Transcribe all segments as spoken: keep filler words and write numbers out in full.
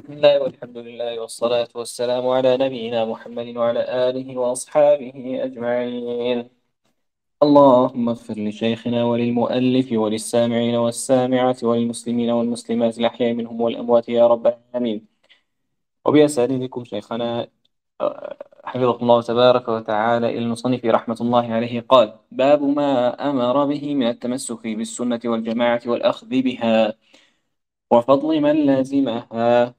بسم الله والحمد لله والصلاة والسلام على نبينا محمد وعلى آله وأصحابه أجمعين. اللهم اغفر لشيخنا وللمؤلف وللسامعين والسامعات وللمسلمين والمسلمات الأحياء منهم والأموات يا رب العالمين. وبأسأل بكم شيخنا آه، حفظه الله تبارك وتعالى إلى المصنف رحمة الله عليه قال: باب ما أمر به من التمسك بالسنة والجماعة والأخذ بها وفضل من لازمها.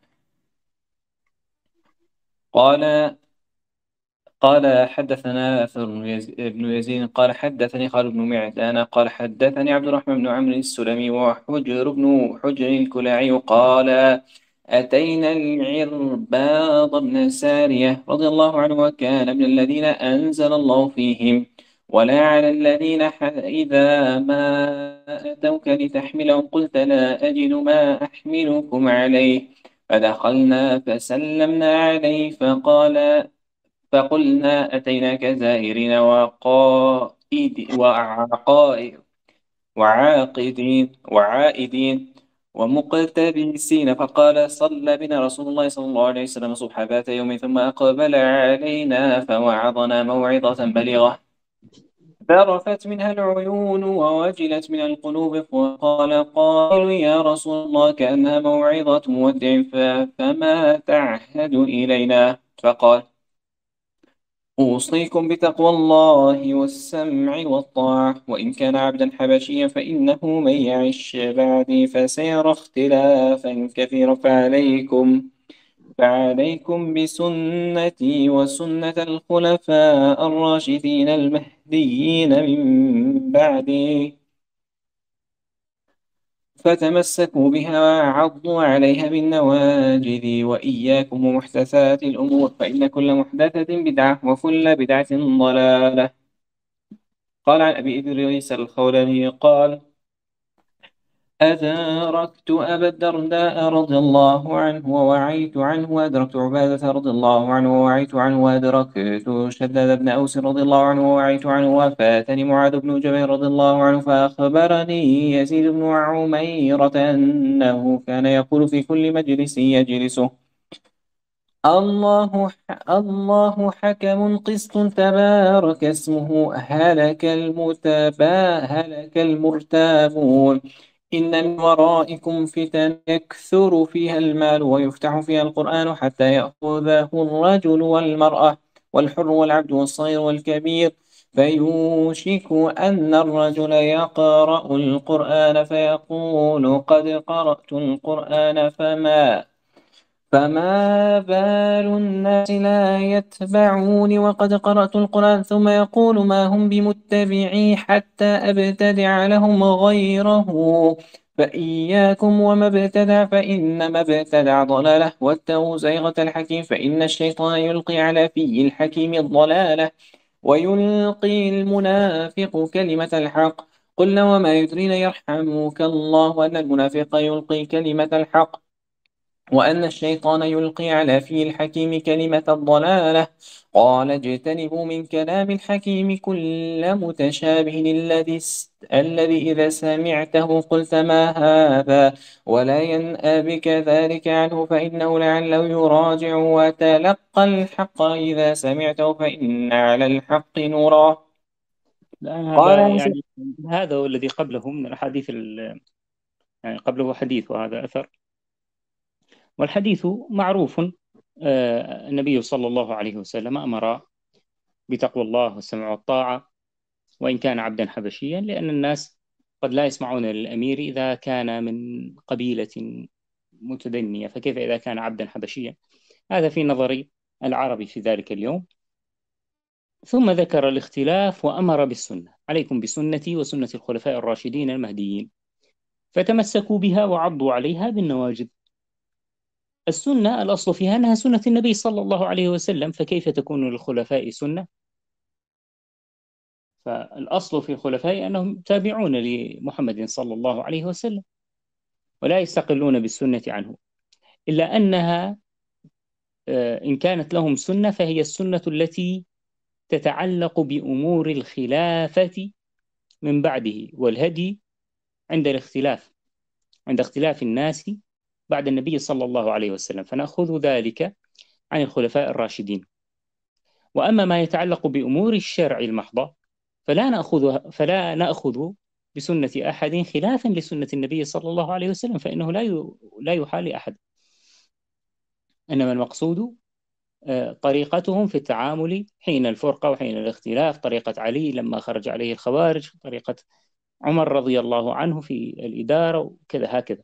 قال قال حدثنا أثر بن يز- بن يزيد قال حدثني خالد بن معدان قال حدثني عبد الرحمن بن عمرو السلمي وحجر بن حجر الكلاعي قال: أتينا العرباض بن سارية رضي الله عنه وكان من الذين أنزل الله فيهم: ولا على الذين ح- إذا ما أتوك لتحملهم قلت لا أجد ما أحملكم عليه فدخلنا فسلمنا عليه فقال فقلنا أتيناك زائرين وقائد وعقائد وعاقدين وعائدين ومقتبسين، فقال: صلى بنا رسول الله صلى الله عليه وسلم الصبح ذات يوم ثم أقبل علينا فوعظنا موعظة بليغة ذرفت منها العيون ووجلت من القلوب، وقال قائل: يا رسول الله كأنها موعظة مودع ف- فما تعهد إلينا؟ فقال: أوصيكم بتقوى الله والسمع والطاعة، وإن كان عبدا حبشيا فإنه من يعش بعدي فسيرى اختلافا كثيرا، فعليكم فعليكم بسنتي وسنة الخلفاء الراشدين المهديين من بعدي، فتمسكوا بها وعضوا عليها بالنواجذ، وإياكم ومحدثات الأمور، فإن كل محدثة بدعة وكل بدعة ضلالة. قال عن أبي إدريس الخولاني قال: أدركت أبا الدرداء رضي الله عنه ووعيت عنه، وأدركت عبادة رضي الله عنه ووعيت عنه، وأدركت شداد بن أوس رضي الله عنه ووعيت عنه، وفاتني معاذ بن جبل رضي الله عنه، فأخبرني يزيد بن عميرة أنه كان يقول في كل مجلس يجلسه: الله ح... الله حكم قسط تبارك اسمه، هلك المتبا هلك المرتابون، إن من ورائكم فتن يكثر فيها المال ويفتح فيها القرآن حتى يأخذه الرجل والمرأة والحر والعبد والصغير والكبير، فيوشك أن الرجل يقرأ القرآن فيقول: قد قرأت القرآن فما فما بال الناس لا يتبعون وقد قرأت القرآن، ثم يقول: ما هم بمتبعي حتى أبتدع لهم غيره، فإياكم وما ابتدع، فإنما ابتدع ضلالة، واتقوا زيغة الحكيم، فإن الشيطان يلقي على في الحكيم الضلالة ويلقي المنافق كلمة الحق. قلنا: وما يدرينا يرحمك الله أن المنافق يلقي كلمة الحق وأن الشيطان يلقي على في الحكيم كلمة الضلالة؟ قال: اجتنبوا من كلام الحكيم كل متشابه الذي است- الذي إذا سمعته قلت ما هذا، ولا ينأى بك ذلك عنه، فإنه لعله يراجع، وتلقى الحق إذا سمعته فإن على الحق نورا. الآن قال هذا يعني هذا هو الذي قبله من الأحاديث ال- يعني قبله حديث وهذا أثر. والحديث معروف. آه، النبي صلى الله عليه وسلم أمر بتقوى الله والسمع والطاعة وإن كان عبدا حبشيا، لأن الناس قد لا يسمعون للأمير إذا كان من قبيلة متدنية، فكيف إذا كان عبدا حبشيا؟ هذا في نظر العرب في ذلك اليوم. ثم ذكر الاختلاف وأمر بالسنة: عليكم بسنتي وسنة الخلفاء الراشدين المهديين، فتمسكوا بها وعضوا عليها بالنواجذ. السنة الأصل فيها أنها سنة النبي صلى الله عليه وسلم، فكيف تكون للخلفاء سنة؟ فالأصل في الخلفاء أنهم تابعون لمحمد صلى الله عليه وسلم ولا يستقلون بالسنة عنه، إلا أنها آه، إن كانت لهم سنة فهي السنة التي تتعلق بأمور الخلافة من بعده والهدي عند الاختلاف عند اختلاف الناس بعد النبي صلى الله عليه وسلم، فنأخذ ذلك عن الخلفاء الراشدين. وأما ما يتعلق بأمور الشرع المحضة فلا نأخذ فلا نأخذ بسنة أحد خلافا لسنة النبي صلى الله عليه وسلم، فإنه لا ي- لا يحال لأحد. إنما المقصود آه، طريقتهم في التعامل حين الفرقة وحين الاختلاف، طريقة علي لما خرج عليه الخوارج، طريقة عمر رضي الله عنه في الإدارة، وكذا هكذا.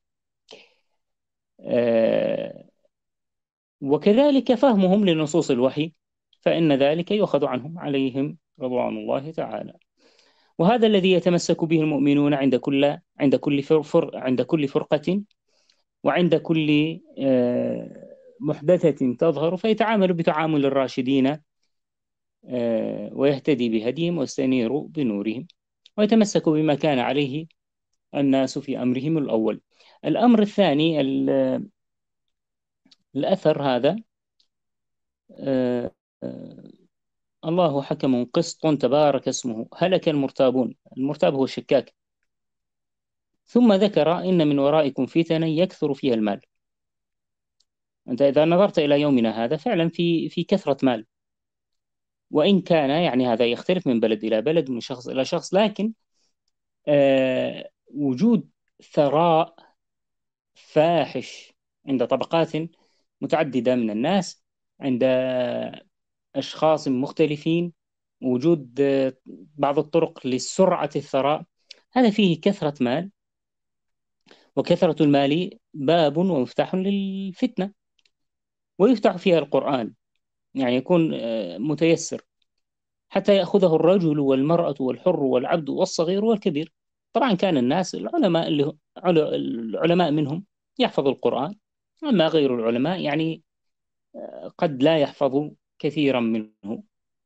آه، وكذلك فهمهم لنصوص الوحي، فإن ذلك يؤخذ عنهم عليهم رضوان الله تعالى. وهذا الذي يتمسك به المؤمنون عند كل عند كل فر فر عند كل فرقة، وعند كل آه، محدثة تظهر، فيتعامل بتعامل الراشدين آه، ويهتدي بهديهم ويستنير بنورهم، ويتمسك بما كان عليه الناس في أمرهم الأول. الأمر الثاني، ال- الأثر هذا، آه، آه، الله حكم قسط تبارك اسمه هلك المرتابون. المرتاب هو الشكاك. ثم ذكر إن من ورائكم فتنا يكثر فيها المال. أنت إذا نظرت إلى يومنا هذا فعلا في في كثرة مال، وإن كان يعني هذا يختلف من بلد إلى بلد، من شخص إلى شخص، لكن آه وجود ثراء فاحش عند طبقات متعددة من الناس، عند أشخاص مختلفين، وجود آه، بعض الطرق لسرعة الثراء، هذا فيه كثرة مال. وكثرة المال باب ومفتاح للفتنة، ويفتح فيها القرآن، يعني يكون آه، متيسر حتى يأخذه الرجل والمرأة والحر والعبد والصغير والكبير. طبعا كان الناس العلماء اللي عل- العلماء منهم يحفظ القرآن، أما غير العلماء يعني قد لا يحفظ كثيرا منه.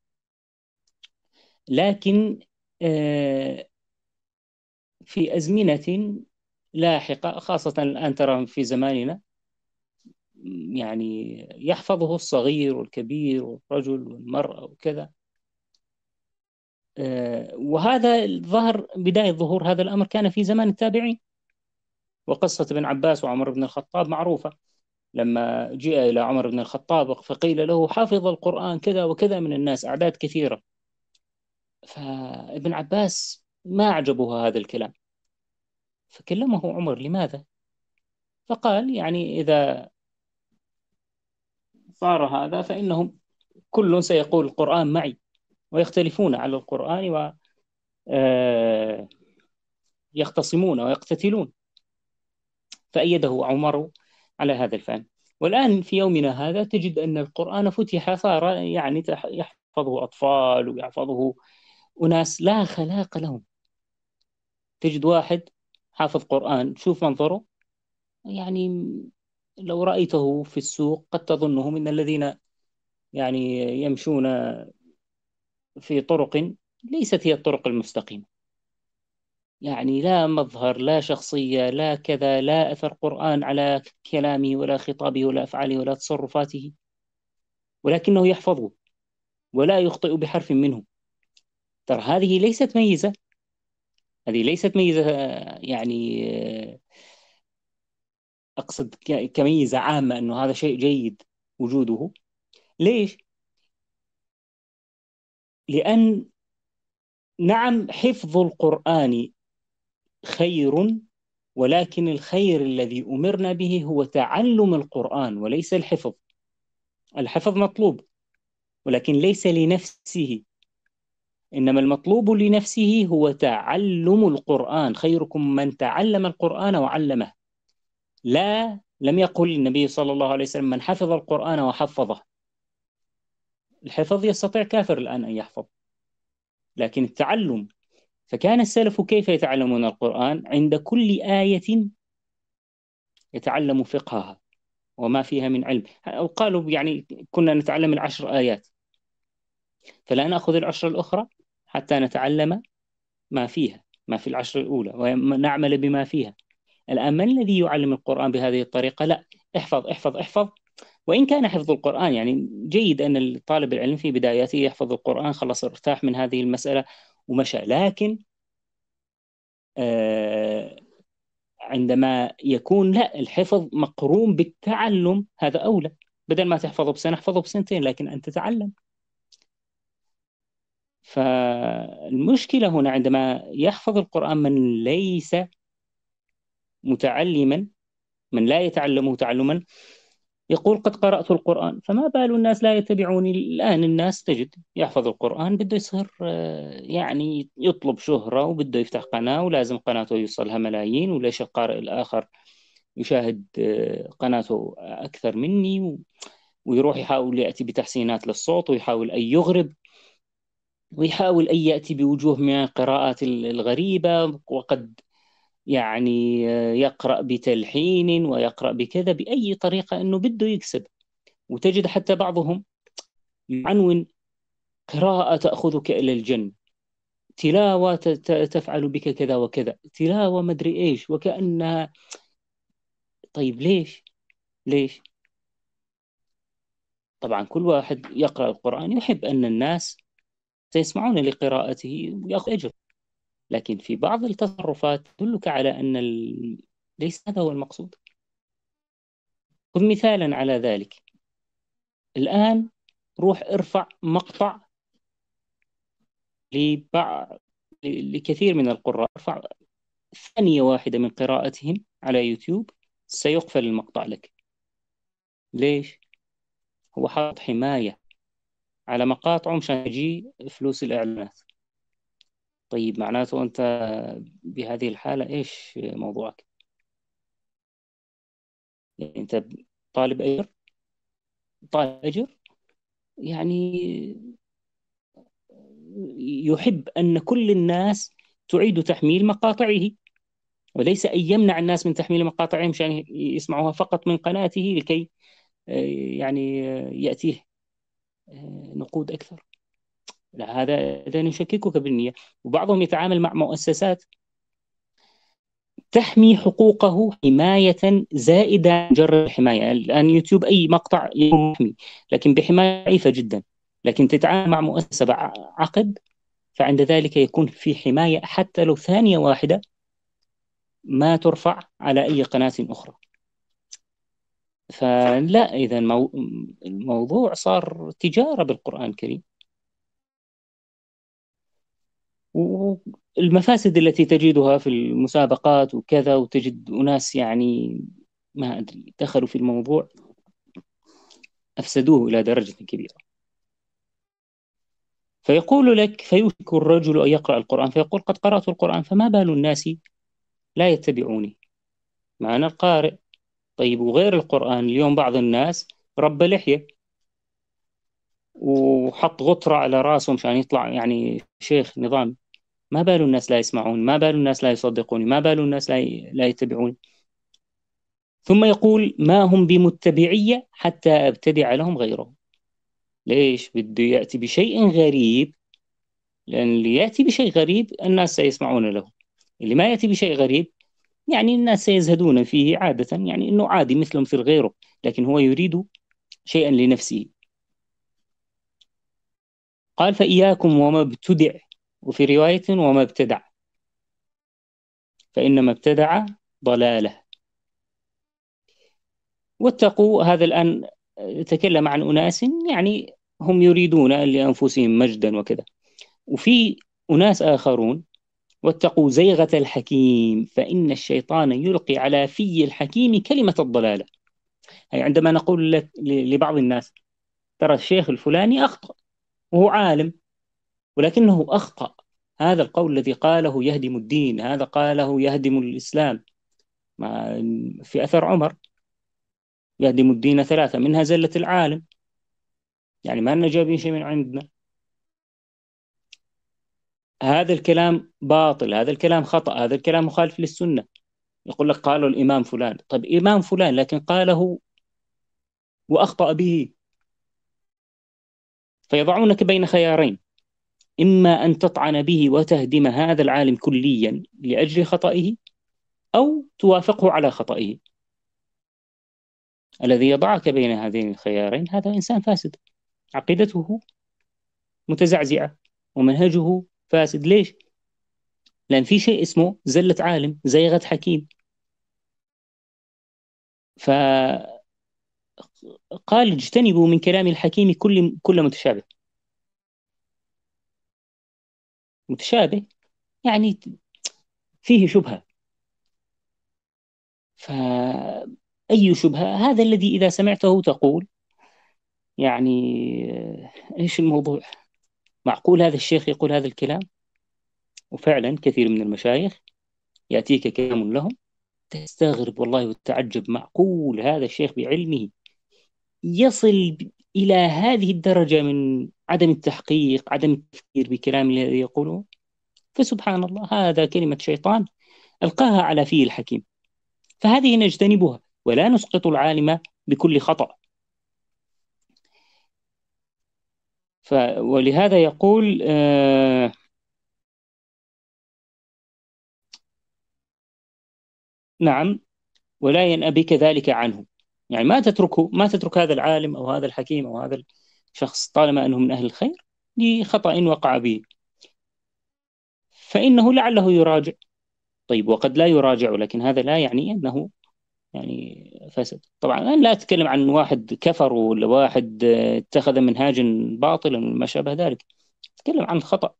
لكن آه، في أزمنة لاحقة، خاصة الآن ترى في زماننا، يعني يحفظه الصغير والكبير والرجل والمرأة وكذا. آه، وهذا ظهر بداية ظهور هذا الأمر كان في زمان التابعين. وقصة ابن عباس وعمر بن الخطاب معروفة. لما جاء إلى عمر بن الخطاب فقيل له حافظ القرآن كذا وكذا من الناس، أعداد كثيرة، فابن عباس ما أعجبه هذا الكلام، فكلمه عمر لماذا؟ فقال يعني إذا صار هذا فإنهم كل سيقول القرآن معي، ويختلفون على القرآن ويختصمون ويقتتلون. فأيده عمر على هذا الفهم. والآن في يومنا هذا تجد أن القرآن فتح، صار يعني تح- يحفظه أطفال ويحفظه أناس لا خلاق لهم. تجد واحد حافظ قرآن، شوف منظره، يعني لو رأيته في السوق قد تظنه من الذين يعني يمشون في طرق ليست هي الطرق المستقيمة. يعني لا مظهر، لا شخصية، لا كذا، لا أثر قرآن على كلامه ولا خطابه ولا أفعاله ولا تصرفاته، ولكنه يحفظه ولا يخطئ بحرف منه. ترى هذه ليست ميزة، هذه ليست ميزة آه، يعني آه، أقصد ك- كميزة عامة أنه هذا شيء جيد وجوده. ليش؟ لأن نعم حفظ القرآن خير، ولكن الخير الذي أمرنا به هو تعلم القرآن وليس الحفظ. الحفظ مطلوب ولكن ليس لنفسه، إنما المطلوب لنفسه هو تعلم القرآن. خيركم من تعلم القرآن وعلمه. لا، لم يقل النبي صلى الله عليه وسلم من حفظ القرآن وحفظه. الحفظ يستطيع كافر الآن أن يحفظ، لكن التعلم، فكان السلف كيف يتعلمون القرآن؟ عند كل آية يتعلم فقهها وما فيها من علم. أو قالوا يعني كنا نتعلم العشر آيات، فلا نأخذ العشر الأخرى حتى نتعلم ما فيها، ما في العشر الأولى، ونعمل بما فيها. الآن من الذي يعلم القرآن بهذه الطريقة؟ لا، احفظ احفظ احفظ. وإن كان حفظ القرآن يعني جيد، أن الطالب العلم في بداياته يحفظ القرآن، خلاص ارتاح من هذه المسألة ومشى. لكن آه عندما يكون لا الحفظ مقرون بالتعلم هذا أولى. بدل ما تحفظه بسنة احفظه بسنتين لكن أن تتعلم. فالمشكلة هنا عندما يحفظ القرآن من ليس متعلما، من لا يتعلمه تعلما، يقول قد قرأت القرآن، فما بال الناس لا يتبعوني. الآن الناس تجد يحفظ القرآن بده يصير آه، يعني يطلب شهرة، وبده يفتح قناة ولازم قناته يوصلها ملايين، وليش القارئ الآخر يشاهد آه، قناته أكثر مني، و- ويروح يحاول يأتي بتحسينات للصوت، ويحاول أن يغرب، ويحاول أن يأتي بوجوه من القراءات الغريبة، وقد يعني آه، يقرأ بتلحين ويقرأ بكذا بأي طريقة أنه بده يكسب. وتجد حتى بعضهم يعنون: قراءة تأخذك إلى الجنة، تلاوة ت- ت- تفعل بك كذا وكذا، تلاوة مدري إيش، وكأنها. طيب ليش؟ ليش؟ طبعا كل واحد يقرأ القرآن يحب أن الناس سيسمعون لقراءته ويأخذ أجر، لكن في بعض التصرفات تدلك على أن ال... ليس هذا هو المقصود. خذ مثالا على ذلك. الآن روح ارفع مقطع لبعض لكثير من القراء، ارفع ثانية واحدة من قراءتهم على يوتيوب، سيقفل المقطع لك. ليش؟ هو حاط حماية على مقاطعه مشان يجي فلوس الإعلانات. طيب معناته أنت بهذه الحالة إيش موضوعك؟ يعني أنت طالب أجر؟ طالب أجر يعني يحب أن كل الناس تعيد تحميل مقاطعه، وليس أن يمنع الناس من تحميل مقاطعهم عشان يسمعوها فقط من قناته لكي آه، يعني آه، يأتيه آه، نقود أكثر. لا، هذا هذا يشككك بالنية. وبعضهم يتعامل مع مؤسسات تحمي حقوقه حماية زائدة عن مجرد الحماية. الآن يوتيوب أي مقطع يكون محمي لكن بحماية ضعيفة جدا، لكن تتعامل مع مؤسسة بعقد، فعند ذلك يكون في حماية حتى لو ثانية واحدة ما ترفع على أي قناة أخرى. فلا، إذا مو... الموضوع صار تجارة بالقرآن الكريم. والمفاسد التي تجدها في المسابقات وكذا، وتجد أناس يعني ما أدري دخلوا في الموضوع أفسدوه إلى درجة كبيرة. فيقول لك: فيوشك الرجل أن يقرأ القرآن فيقول قد قرأت القرآن، فما بال الناس لا يتبعوني. مع أنا القارئ. طيب وغير القرآن اليوم بعض الناس رب لحية وحط غطرة على راسه مشان يطلع يعني شيخ نظام. ما بال الناس لا يسمعون؟ ما بال الناس لا يصدقوني؟ ما بال الناس لا ي... لا يتبعوني؟ ثم يقول: ما هم بمتبعية حتى أبتدع لهم غيرهم. ليش؟ بده يأتي بشيء غريب، لأن اللي يأتي بشيء غريب الناس سيسمعون له. اللي ما يأتي بشيء غريب يعني الناس سيزهدون فيه عادة، يعني إنه عادي مثل مثل غيره، لكن هو يريد شيئا لنفسه. قال: فإياكم وما ابتدع، وفي رواية وما ابتدع، فإنما ابتدع ضلالة. واتقوا. هذا الآن تكلم عن أناس يعني هم يريدون لأنفسهم مجدا وكذا. وفي أناس آخرون: واتقوا زيغة الحكيم فإن الشيطان يلقي على في الحكيم كلمة الضلالة. أي عندما نقول لك لبعض الناس: ترى الشيخ الفلاني أخطأ وهو عالم، ولكنه أخطأ، هذا القول الذي قاله يهدم الدين، هذا قاله يهدم الإسلام. ما في أثر عمر: يهدم الدين ثلاثة منها زلة العالم. يعني ما لنا جايبين شيء من عندنا. هذا الكلام باطل، هذا الكلام خطأ، هذا الكلام مخالف للسنة. يقول لك قالوا الإمام فلان. طيب إمام فلان لكن قاله وأخطأ به. فيضعونك بين خيارين: إما أن تطعن به وتهدم هذا العالم كليا لأجل خطئه، أو توافقه على خطئه. الذي يضعك بين هذين الخيارين هذا إنسان فاسد، عقيدته متزعزعة ومنهجه فاسد. ليش؟ لأن في شيء اسمه زلة عالم، زيغة حكيم. فقال اجتنبوا من كلام الحكيم كل كل متشابه. متشابه يعني فيه شبهة. فأي شبهة؟ هذا الذي إذا سمعته تقول يعني آه، إيش الموضوع؟ معقول هذا الشيخ يقول هذا الكلام؟ وفعلا كثير من المشايخ يأتيك كلام لهم تستغرب والله وتتعجب، معقول هذا الشيخ بعلمه يصل إلى هذه الدرجة من عدم التحقيق، عدم التفكير بكلام الذي يقوله؟ فسبحان الله، هذا كلمة شيطان ألقاها على فيه الحكيم. فهذه نجتنبها ولا نسقط العالم بكل خطأ. ف ولهذا يقول آه نعم، ولا ينأى بك ذلك عنه. يعني ما تتركه، ما تترك هذا العالم أو هذا الحكيم أو هذا الشخص طالما أنه من أهل الخير لخطأ وقع به، فإنه لعله يراجع. طيب وقد لا يراجع، لكن هذا لا يعني أنه يعني فسد. طبعا أنا لا أتكلم عن واحد كفر ولا واحد آه، اتخذ منهاجا باطلا وما شابه ذلك، أتكلم عن الخطأ.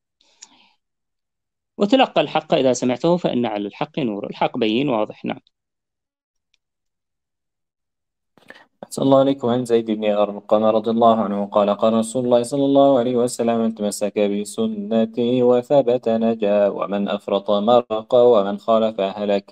وتلقى الحق إذا سمعته فإن على الحق نور، الحق بين واضح. نعم. أحسن الله عليكم. عن زيد بن أرقم رضي الله عنه قال قال رسول الله صلى الله عليه وسلم: من تمسك بسنتي وثبت نجا، ومن أفرط مرق، ومن خالف هلك.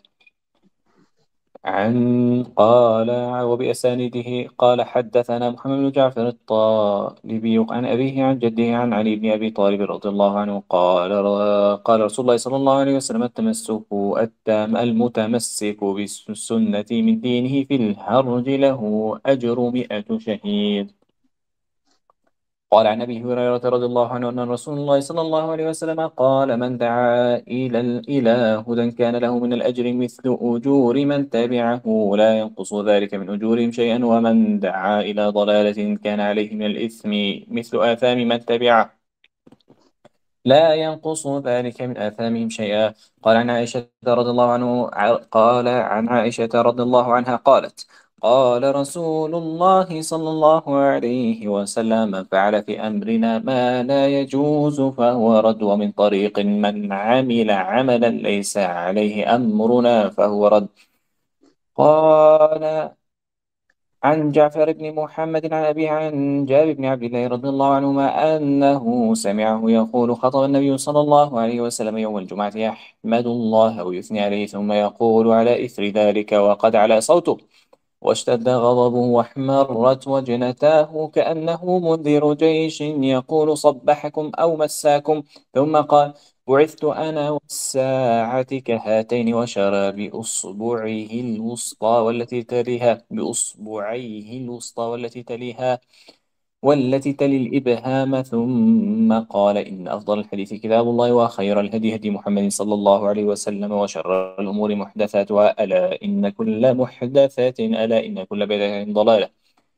عن قال وبأسانيده قال: حدثنا محمد بن جعفر الطالبي عن أبيه عن جده عن علي بن أبي طالب رضي الله عنه قال قال رسول الله صلى الله عليه وسلم: التمسك التام المتمسك بالسنة من دينه في الهرج له أجر مئة شهيد. قال عن أبي هريرة رضي الله عنه أن رسول الله صلى الله عليه وسلم قال: من دعا إلى إلى هدى كان له من الأجر مثل أجور من تبعه لا ينقص ذلك من أجورهم شيئا، ومن دعا إلى ضلالة كان عليه من الإثم مثل آثام من تبعه لا ينقص ذلك من آثامهم شيئا. قال عن عائشة رضي الله عنه قال عن عائشة رضي الله عنها قالت: قال رسول الله صلى الله عليه وسلم: من فعل في أمرنا ما لا يجوز فهو رد، ومن طريق من عمل عملا ليس عليه أمرنا فهو رد. قال عن جعفر بن محمد عن أبيه عن جابر بن عبد الله رضي الله عنهما أنه سمعه يقول: خطب النبي صلى الله عليه وسلم يوم الجمعة يحمد الله ويثني عليه، ثم يقول على إثر ذلك وقد علا صوته واشتد غضبه واحمرت وجنتاه كأنه منذر جيش يقول: صبحكم أو مساكم. ثم قال: بعثت أنا والساعة كهاتين، وشار بأصبعه الوسطى والتي تليها بأصبعيه الوسطى والتي تليها والتي تلي الإبهام، ثم قال: إن أفضل الحديث كتاب الله، وخير الهدي هدي محمد صلى الله عليه وسلم، وشر الأمور محدثاتها، ألا إن كل محدثات ألا إن كل بدعة ضلالة.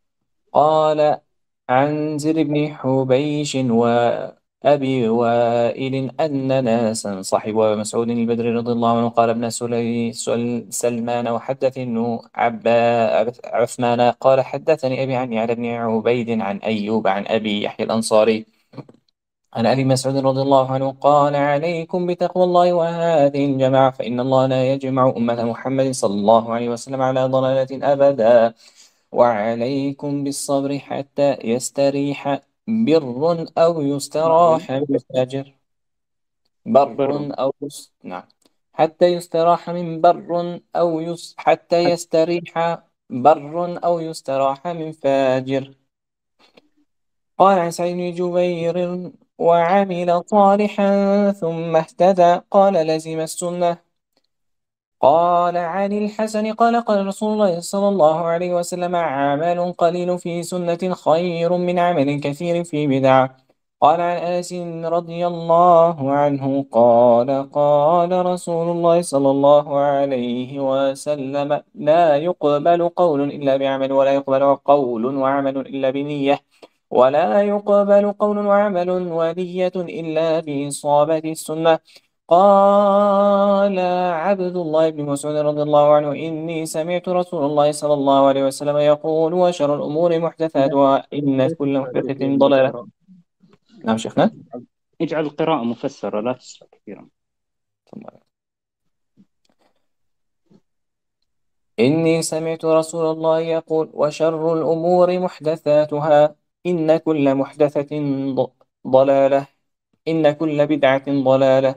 قال عن زر بن حبيش وأبي وائل أن ناسا صحبوا أبا مسعود البدري رضي الله عنه قال: ابن سلي سل سلمان وحدث ابن عبا عثمان قال: حدثني أبي عن يعلى بن عبيد عن أيوب عن أبي يحيى الأنصاري عن أبي مسعود رضي الله عنه قال: عليكم بتقوى الله وهذه الجماعة، فإن الله لا يجمع أمة محمد صلى الله عليه وسلم على ضلالة أبدا، وعليكم بالصبر حتى يستريح بر أو بر يستراح من فاجر. بر بر أو يس... نعم، حتى يستراح من بر أو يس... حتى حتى يستريح بر أو يستراح من فاجر. قال عن سعيد بن جبير: وعمل صالحا ثم اهتدى قال: لزم السنة. قال عن الحسن قال: قال رسول الله صلى الله عليه وسلم: عمل قليل في سنة خير من عمل كثير في بدعة. قال عن أنس رضي الله عنه قال: قال رسول الله صلى الله عليه وسلم: لا يقبل قول إلا بعمل، ولا يقبل قول وعمل إلا بنية، ولا يقبل قول وعمل ونية إلا بإصابة السنة. قال عبد الله بن مسعود رضي الله عنه: إني سمعت رسول الله صلى الله عليه وسلم يقول: وشر الأمور لا، محدثاتها، إن لا كل تسرع يا محدثة شيخ ضلالة. بالقراءة. نعم شيخنا. اجعل القراءة مفسرة، لا تسرع كثيرا. إني سمعت رسول الله يقول: وشر الأمور محدثاتها، إن كل محدثة ض- ضلالة، إن كل بدعة ضلالة.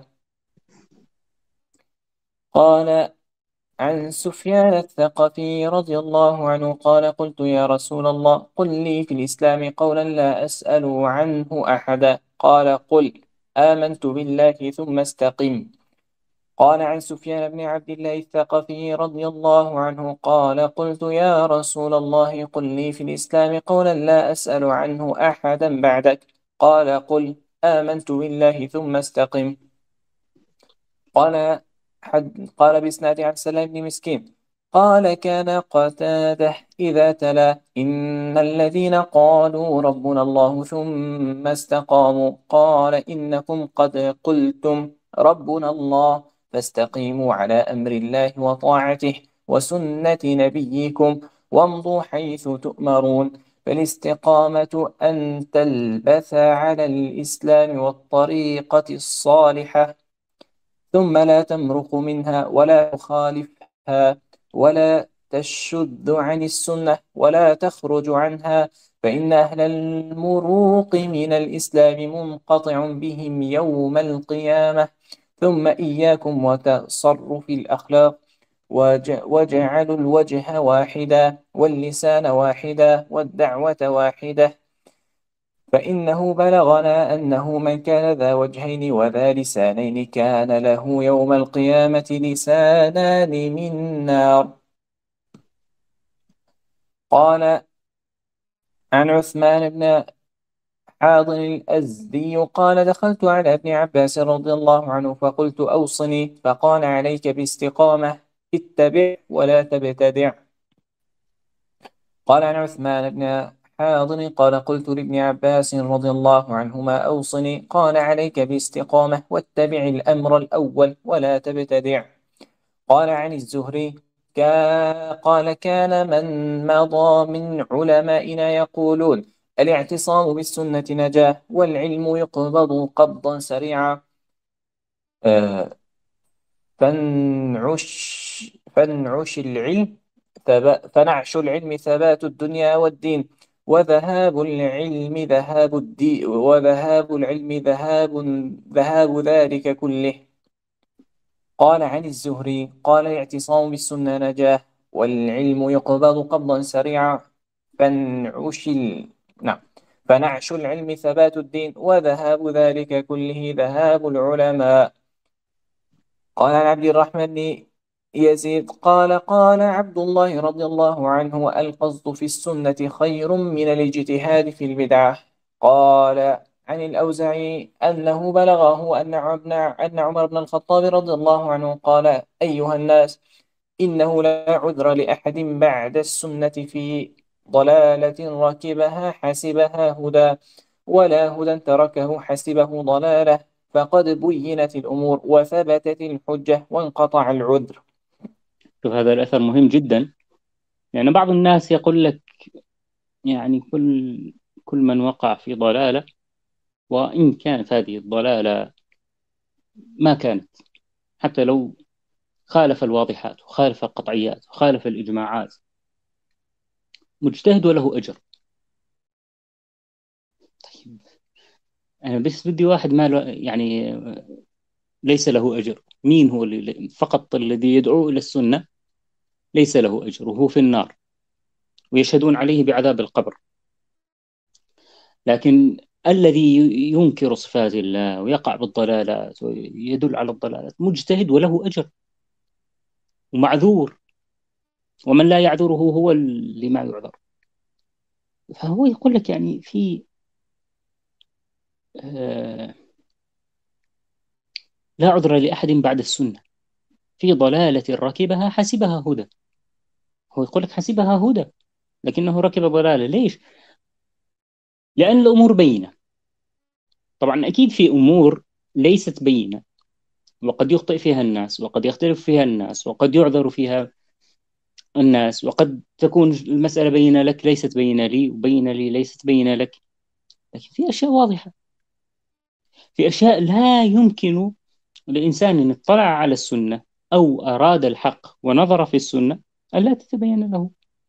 قال عن سفيان الثقفي رضي الله عنه قال: قلت يا رسول الله، قل لي في الإسلام قولا لا أسأل عنه أحدا. قال: قل آمنت بالله ثم استقم. قال عن سفيان بن عبد الله الثقفي رضي الله عنه قال: قلت يا رسول الله، قل لي في الإسلام قولا لا أسأل عنه أحدا بعدك. قال: قل آمنت بالله ثم استقم. قال حد قال بإسناد عن سلام بن مسكين قال: كان قتاده إذا تلا: إن الذين قالوا ربنا الله ثم استقاموا، قال: إنكم قد قلتم ربنا الله، فاستقيموا على أمر الله وطاعته وسنة نبيكم، وامضوا حيث تؤمرون. فالاستقامة أن تلبث على الإسلام والطريقة الصالحة، ثم لا تمرق منها ولا تخالفها، ولا تشد عن السنة ولا تخرج عنها، فإن أهل المروق من الإسلام منقطع بهم يوم القيامة. ثم إياكم وتصرف الأخلاق، وج- وجعلوا الوجه واحدا واللسان واحدا والدعوة واحدة، فإنه بلغنا أنه من كان ذا وجهين وذا لسانين كان له يوم القيامة لسانان من نار. قال عن عثمان بن حاضر الأزدي قال: دخلت على ابن عباس رضي الله عنه فقلت: أوصني. فقال: عليك باستقامة، اتبع ولا تبتدع. قال عن عثمان بن حاضر قال: قلت لابن عباس رضي الله عنهما: أوصني. قال: عليك باستقامة، واتبع الأمر الأول ولا تبتدع. قال عن الزهري كا قال: كان من مضى من علمائنا يقولون: الاعتصام بالسنة نجاة، والعلم يقبض قبضا سريعا. آه، فانعش فانعش العلم ثبا- فنعش العلم ثبات الدنيا والدين، وذهاب العلم ذهاب الدين وذهاب العلم ذهاب ذهاب ذلك كله. قال عن الزهري قال: الاعتصام بالسنة نجاة، والعلم يقبض قبضا سريعا. فانعش ال... نعم فنعش العلم ثبات الدين، وذهاب ذلك كله ذهاب العلماء. قال عن عبد الرحمن بن يزيد قال: قال عبد الله رضي الله عنه: القصد في السنة خير من الاجتهاد في البدعة. قال عن الأوزعي أنه بلغه أن عمر أن عمر بن الخطاب رضي الله عنه قال: أيها الناس، إنه لا عذر لأحد بعد السنة في ضلالة ركبها حسبها هدى، ولا هدى تركه حسبه ضلالة، فقد بينت الأمور وثبتت الحجة وانقطع العذر. شوف، هذا الأثر مهم جدا. يعني بعض الناس يقول لك يعني كل كل من وقع في ضلالة، وإن كانت هذه الضلالة ما كانت، حتى لو خالف الواضحات وخالف القطعيات وخالف الإجماعات، مجتهد وله أجر. طيب، أنا بس بدي واحد ما له يعني ليس له أجر. مين هو اللي فقط الذي يدعو إلى السنة ليس له أجر وهو في النار، ويشهدون عليه بعذاب القبر؟ لكن الذي ينكر صفات الله ويقع بالضلالات ويدل على الضلالات مجتهد وله أجر ومعذور، ومن لا يعذره هو اللي ما يعذر. فهو يقول لك يعني في آه لا عذر لأحد بعد السنة في ضلالة ركبها حسبها هدى. هو يقول لك حسبها هدى، لكنه ركب ضلالة. ليش؟ لأن الأمور بينة. طبعا أكيد في أمور ليست بينة، وقد يخطئ فيها الناس، وقد يختلف فيها الناس، وقد يعذر فيها الناس، وقد تكون المسألة بينة لك ليست بينة لي، وبينة لي ليست بينة لك. لكن في أشياء واضحة، في أشياء لا يمكن لإنسان إن اطلع على السنة أو أراد الحق ونظر في السنة أن لا تتبين له.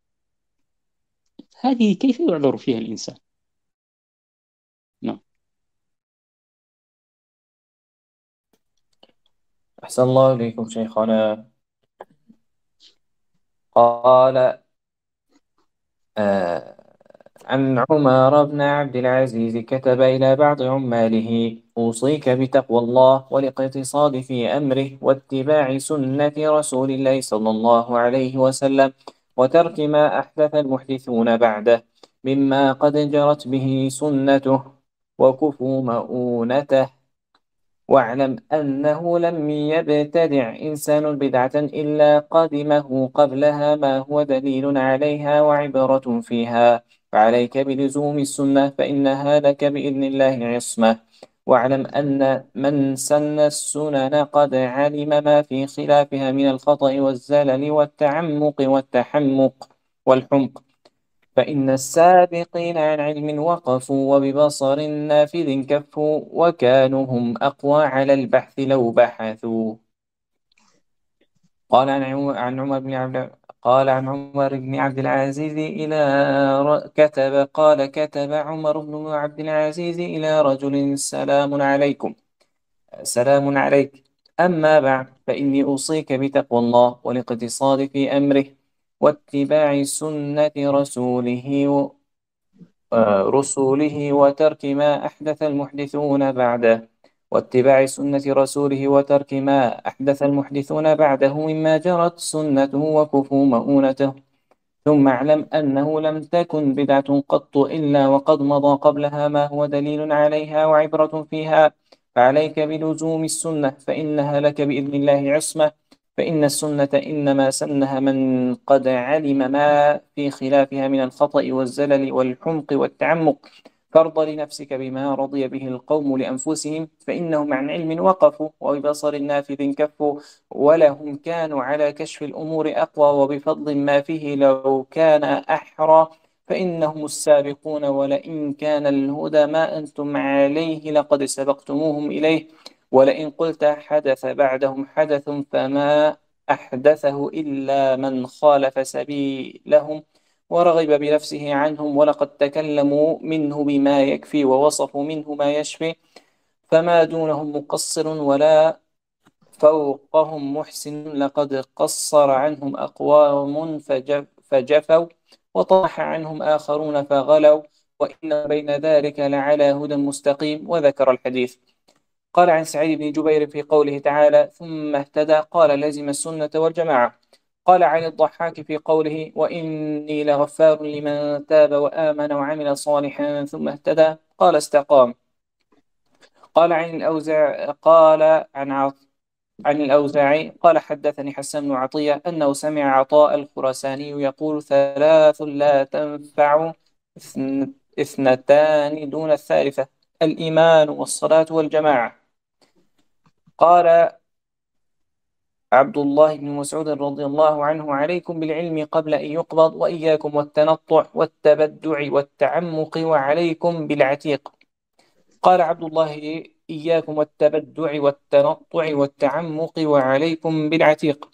هذه كيف يعذر فيها الإنسان؟ نعم. أحسن الله إليكم شيخنا. قال آه عن عمر بن عبد العزيز كتب إلى بعض عماله: أوصيك بتقوى الله والاقتصاد في أمره واتباع سنة رسول الله صلى الله عليه وسلم، وترك ما أحدث المحدثون بعده مما قد جرت به سنته، وكفوا مؤونته. واعلم أنه لم يبتدع إنسان بدعة إلا قدمه قبلها ما هو دليل عليها وعبرة فيها، فعليك بلزوم السنة فإنها لك بإذن الله عصمة. واعلم أن من سن السنن قد علم ما في خلافها من الخطأ والزلل والتعمق والتحمق والحمق، فإن السابقين عن علم وقفوا وببصر نافذ كفوا، وكانوا هم أقوى على البحث لو بحثوا. قال عن عمر عن عمر بن عبد قال عن عمر بن عبد العزيز إلى ر... كتب قال كتب عمر بن عبد العزيز إلى رجل: سلام عليكم، سلام عليك، أما بعد فإني أوصيك بتقوى الله والاقتصاد في أمره واتباع سنة رسوله رسوله وترك ما أحدث المحدثون بعده واتباع سنة رسوله وترك ما أحدث المحدثون بعده مما جرت سنته وكفوا مؤونته. ثم اعلم أنه لم تكن بدعة قط إلا وقد مضى قبلها ما هو دليل عليها وعبرة فيها، فعليك بلزوم السنة فإنها لك بإذن الله عصمة. فإن السنة إنما سنها من قد علم ما في خلافها من الخطأ والزلل والحمق والتعمق، فارض لنفسك بما رضي به القوم لأنفسهم، فإنهم عن علم وقفوا وببصر نافذ كفوا، ولهم كانوا على كشف الأمور أقوى، وبفضل ما فيه لو كان أحرى، فإنهم السابقون، ولئن كان الهدى ما أنتم عليه لقد سبقتموهم إليه. ولئن قلت حدث بعدهم حدث فما أحدثه إلا من خالف سبيلهم ورغب بنفسه عنهم، ولقد تكلموا منه بما يكفي ووصفوا منه ما يشفي، فما دونهم مقصر ولا فوقهم محسن. لقد قصر عنهم أقوام فجف فجفوا، وطاح عنهم آخرون فغلوا، وإن بين ذلك لعلى هدى مستقيم. وذكر الحديث. قال عن سعيد بن جبير في قوله تعالى: ثم اهتدى، قال: لزم السنة والجماعة. قال عن الضحاك في قوله: وإني لغفار لمن تاب وآمن وعمل صالحا ثم اهتدى، قال: استقام. قال عن الأوزع قال عن عط عن الأوزاعي قال: حدثني حسن بن عطية أنه سمع عطاء الخراساني يقول: ثلاث لا تنفع اثن- اثنتان دون الثالثة: الإيمان والصلاة والجماعة. قال عبد الله بن مسعود رضي الله عنه: عليكم بالعلم قبل أن يقبض، وإياكم والتنطع والتبدع والتعمق، وعليكم بالعتيق. قال عبد الله: إياكم والتبدع والتنطع والتعمق، وعليكم بالعتيق.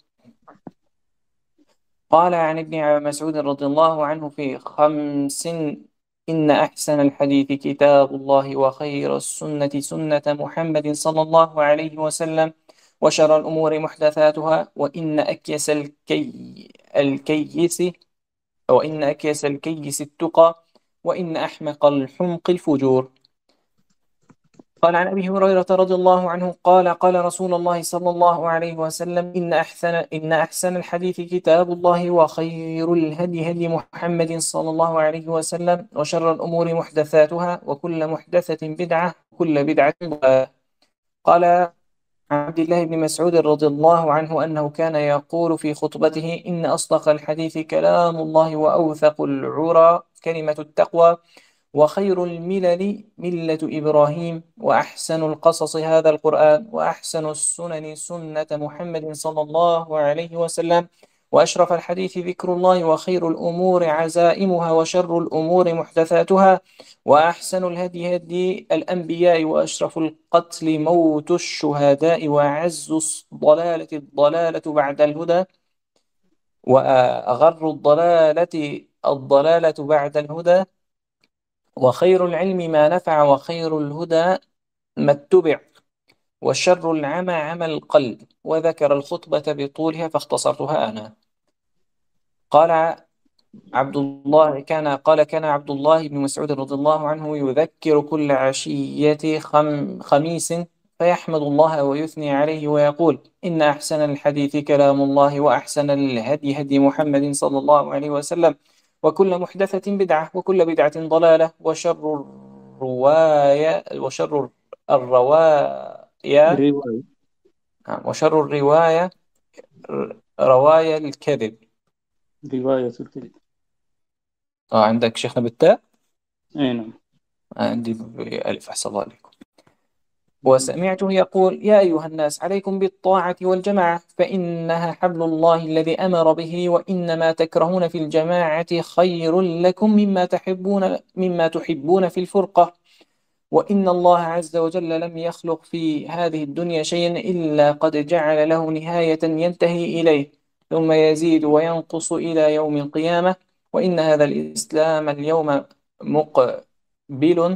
قال عن ابن مسعود رضي الله عنه في خمس: إن أحسن الحديث كتاب الله، وخير السنة سنة محمد صلى الله عليه وسلم، وشر الأمور محدثاتها، وإن أكيس الكي الكيس وإن أكيس الكيس التقى، وإن أحمق الحمق الفجور. قال عن أبي هريرة رضي الله عنه قال: قال رسول الله صلى الله عليه وسلم: إن أحسن إن أحسن الحديث كتاب الله، وخير الهدي هدي محمد صلى الله عليه وسلم، وشر الأمور محدثاتها، وكل محدثة بدعة، وكل بدعة ضلالة. قال عن عبد الله بن مسعود رضي الله عنه أنه كان يقول في خطبته: إن أصدق الحديث كلام الله، وأوثق العرى كلمة التقوى، وخير الملل ملة إبراهيم، وأحسن القصص هذا القرآن، وأحسن السنن سنة محمد صلى الله عليه وسلم، وأشرف الحديث ذكر الله، وخير الأمور عزائمها، وشر الأمور محدثاتها، وأحسن الهدي هدي الأنبياء، وأشرف القتل موت الشهداء، وأعز الضلالة الضلالة بعد الهدى، وأغر الضلالة الضلالة بعد الهدى، وخير العلم ما نفع، وخير الهدى ما اتبع، وشر العمى عمى القلب. وذكر الخطبة بطولها فاختصرتها أنا. قال عبد الله كان قال كان عبد الله بن مسعود رضي الله عنه يذكر كل عشية خم خميس، فيحمد الله ويثني عليه ويقول: إن أحسن الحديث كلام الله، وأحسن الهدي هدي محمد صلى الله عليه وسلم، وكل محدثة بدعة، وكل بدعة ضلالة، وشر الرواية وشر الرواية الرواية. نعم، وشر الرواية رواية الكذب. رواية الكذب. آه عندك شيخنا بالتاء؟ أي نعم. عندي بألف، أحسن الله عليكم. وسمعته يقول: يا أيها الناس، عليكم بالطاعة والجماعة، فإنها حبل الله الذي أمر به، وإنما تكرهون في الجماعة خير لكم مما تحبون مما تحبون في الفرقة. وإن الله عز وجل لم يخلق في هذه الدنيا شيئا إلا قد جعل له نهاية ينتهي إليه، ثم يزيد وينقص إلى يوم القيامة. وإن هذا الإسلام اليوم مقبل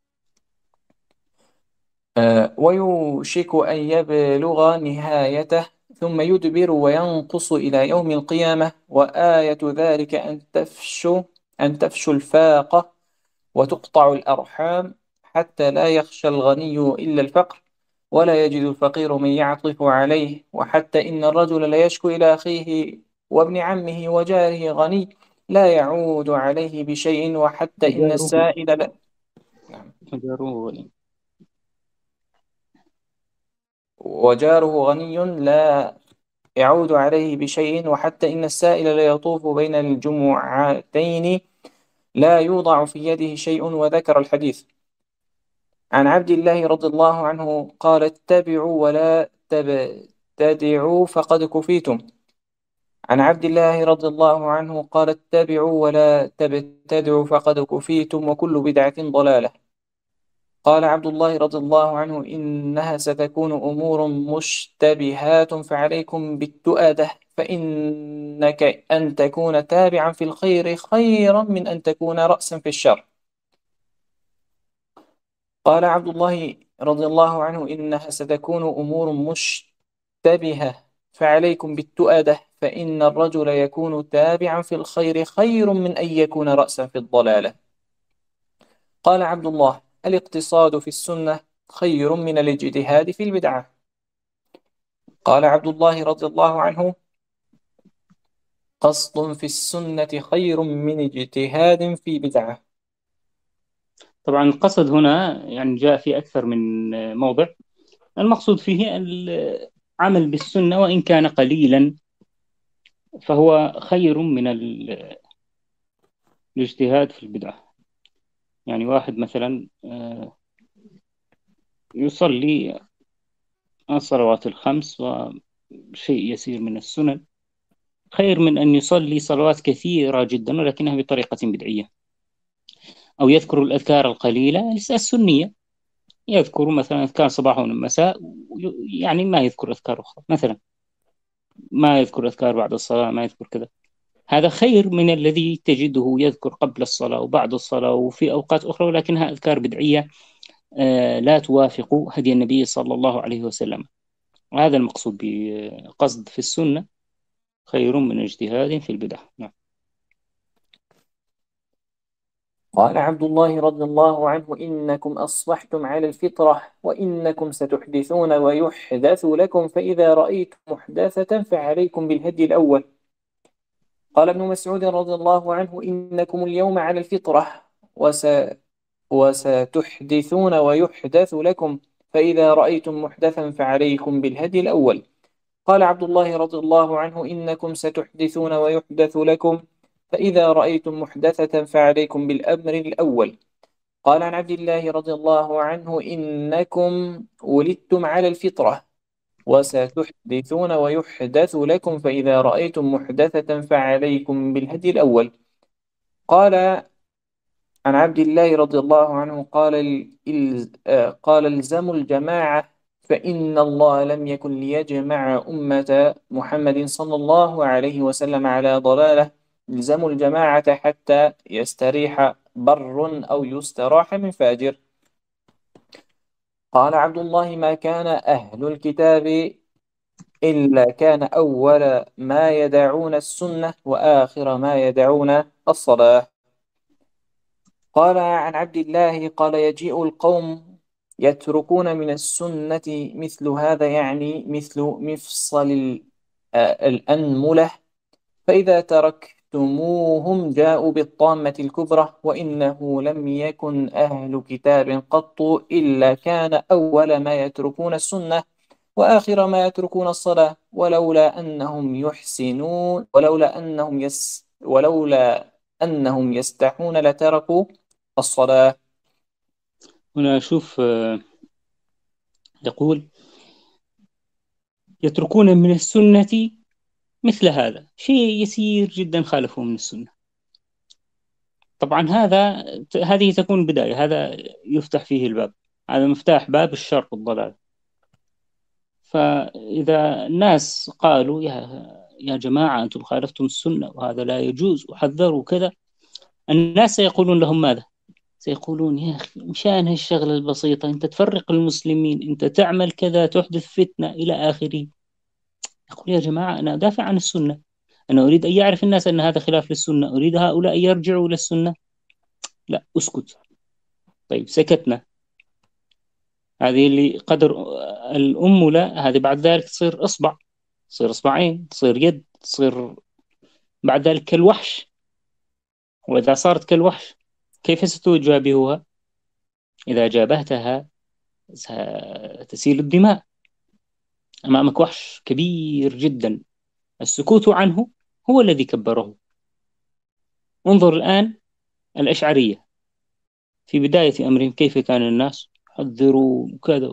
آه، ويوشك أن يبلغ نهايته، ثم يدبر وينقص إلى يوم القيامة. وآية ذلك أن تفشو أن تفشو الفاقة، وتقطع الأرحام، حتى لا يخشى الغني إلا الفقر، ولا يجد الفقير من يعطف عليه، وحتى إن الرجل لا يشكو إلى أخيه وابن عمه وجاره غني لا يعود عليه بشيء، وحتى إن وجاره. السائل لا نعم. وجاره ولي. وجاره غني لا يعود عليه بشيء، وحتى إن السائل ليطوف بين الجمعتين لا يوضع في يده شيء. وذكر الحديث عن عبد الله رضي الله عنه قال: اتبعوا ولا تبتدعوا فقد كفيتم. عن عبد الله رضي الله عنه قال: اتبعوا ولا تبتدعوا فقد كفيتم، وكل بدعة ضلالة. قال عبد الله رضي الله عنه: إنها ستكون أمور مشتبهات، فعليكم بالتؤدة، فإنك أن تكون تابعا في الخير خيرا من أن تكون رأسا في الشر. قال عبد الله رضي الله عنه: إنها ستكون أمور مشتبهة، فعليكم بالتؤدة، فإن الرجل يكون تابعا في الخير خير من أن يكون رأسا في الضلالة. قال عبد الله: الاقتصاد في السنة خير من الاجتهاد في البدعة. قال عبد الله رضي الله عنه: قصد في السنة خير من اجتهاد في بدعة. طبعا القصد هنا يعني جاء في أكثر من موضع. المقصود فيه العمل بالسنة، وإن كان قليلا فهو خير من ال- الاجتهاد في البدعة. يعني واحد مثلا آه، يصلي الصلوات الخمس وشيء يسير من السنن، خير من أن يصلي صلوات كثيرة جدا ولكنها بطريقة بدعية. أو يذكر الأذكار القليلة السنية، يذكر مثلا أذكار صباح ومساء، يعني ما يذكر أذكار أخرى، مثلا ما يذكر أذكار بعد الصلاة، ما يذكر كذا. هذا خير من الذي تجده يذكر قبل الصلاة وبعد الصلاة وفي أوقات أخرى، ولكنها أذكار بدعية آه، لا توافق هدي النبي صلى الله عليه وسلم. وهذا المقصود بقصد في السنة خير من اجتهاد في البدع. نعم. قال عبد الله رضي الله عنه: إنكم أصبحتم على الفطرة، وإنكم ستحدثون ويحدث لكم، فإذا رأيتم محدثة فعليكم بالهدي الأول. قال ابن مسعود رضي الله عنه: إنكم اليوم على الفطرة، وس وستحدثون ويحدث لكم، فإذا رأيتم محدثا فعليكم بالهدي الأول. قال عبد الله رضي الله عنه: إنكم ستحدثون ويحدث لكم، فإذا رأيتم محدثة فعليكم بالأمر الأول. قال عن عبد الله رضي الله عنه: إنكم ولدتم على الفطرة، وستحدثون ويحدث لكم، فإذا رأيتم محدثة فعليكم بالهدي الأول. قال عن عبد الله رضي الله عنه قال ال- إلز- آه، قال: الزموا الجماعة، فإن الله لم يكن ليجمع أمة محمد صلى الله عليه وسلم على ضلالة. الزموا الجماعة حتى يستريح بر أو يستراح من فاجر. قال عبد الله: ما كان أهل الكتاب إلا كان أول ما يدعون السنة وآخر ما يدعون الصلاة. قال عن عبد الله قال: يجيء القوم يتركون من السنة مثل هذا، يعني مثل مفصل ال- آه، الأنملة، فإذا تركتموهم جاءوا بالطامة الكبرى، وإنه لم يكن أهل كتاب قط إلا كان أول ما يتركون السنة وآخر ما يتركون الصلاة، ولولا أنهم يحسنون ولولا أنهم يس ولولا أنهم يستحون لتركوا الصلاة. هنا أشوف آه، يقول: يتركون من السنة مثل هذا، شيء يسير جدا خالفوا من السنة. طبعا هذا هذه تكون بداية، هذا يفتح فيه الباب، هذا مفتاح باب الشر والضلال. فإذا الناس قالوا: يا يا جماعة أنتم خالفتم السنة وهذا لا يجوز وحذروا كذا، الناس سيقولون لهم ماذا؟ سيقولون: يا أخي مشان هالشغلة البسيطة أنت تفرق المسلمين، أنت تعمل كذا تحدث فتنة إلى آخره. يقول: يا جماعة أنا أدافع عن السنة، أنا أريد أن يعرف الناس أن هذا خلاف للسنة، أريد هؤلاء يرجعوا إلى السنة. لا، أسكت. طيب سكتنا، هذه اللي قدر الأم، لا هذه بعد ذلك تصير إصبع، تصير إصبعين، تصير يد، تصير بعد ذلك كالوحش. وإذا صارت كالوحش كيف ستجابهها؟ إذا جابهتها ستسيل الدماء أمامك، وحش كبير جدا، السكوت عنه هو الذي كبره. انظر الآن الأشعرية في بداية أمرهم كيف كان الناس حذروا كذا،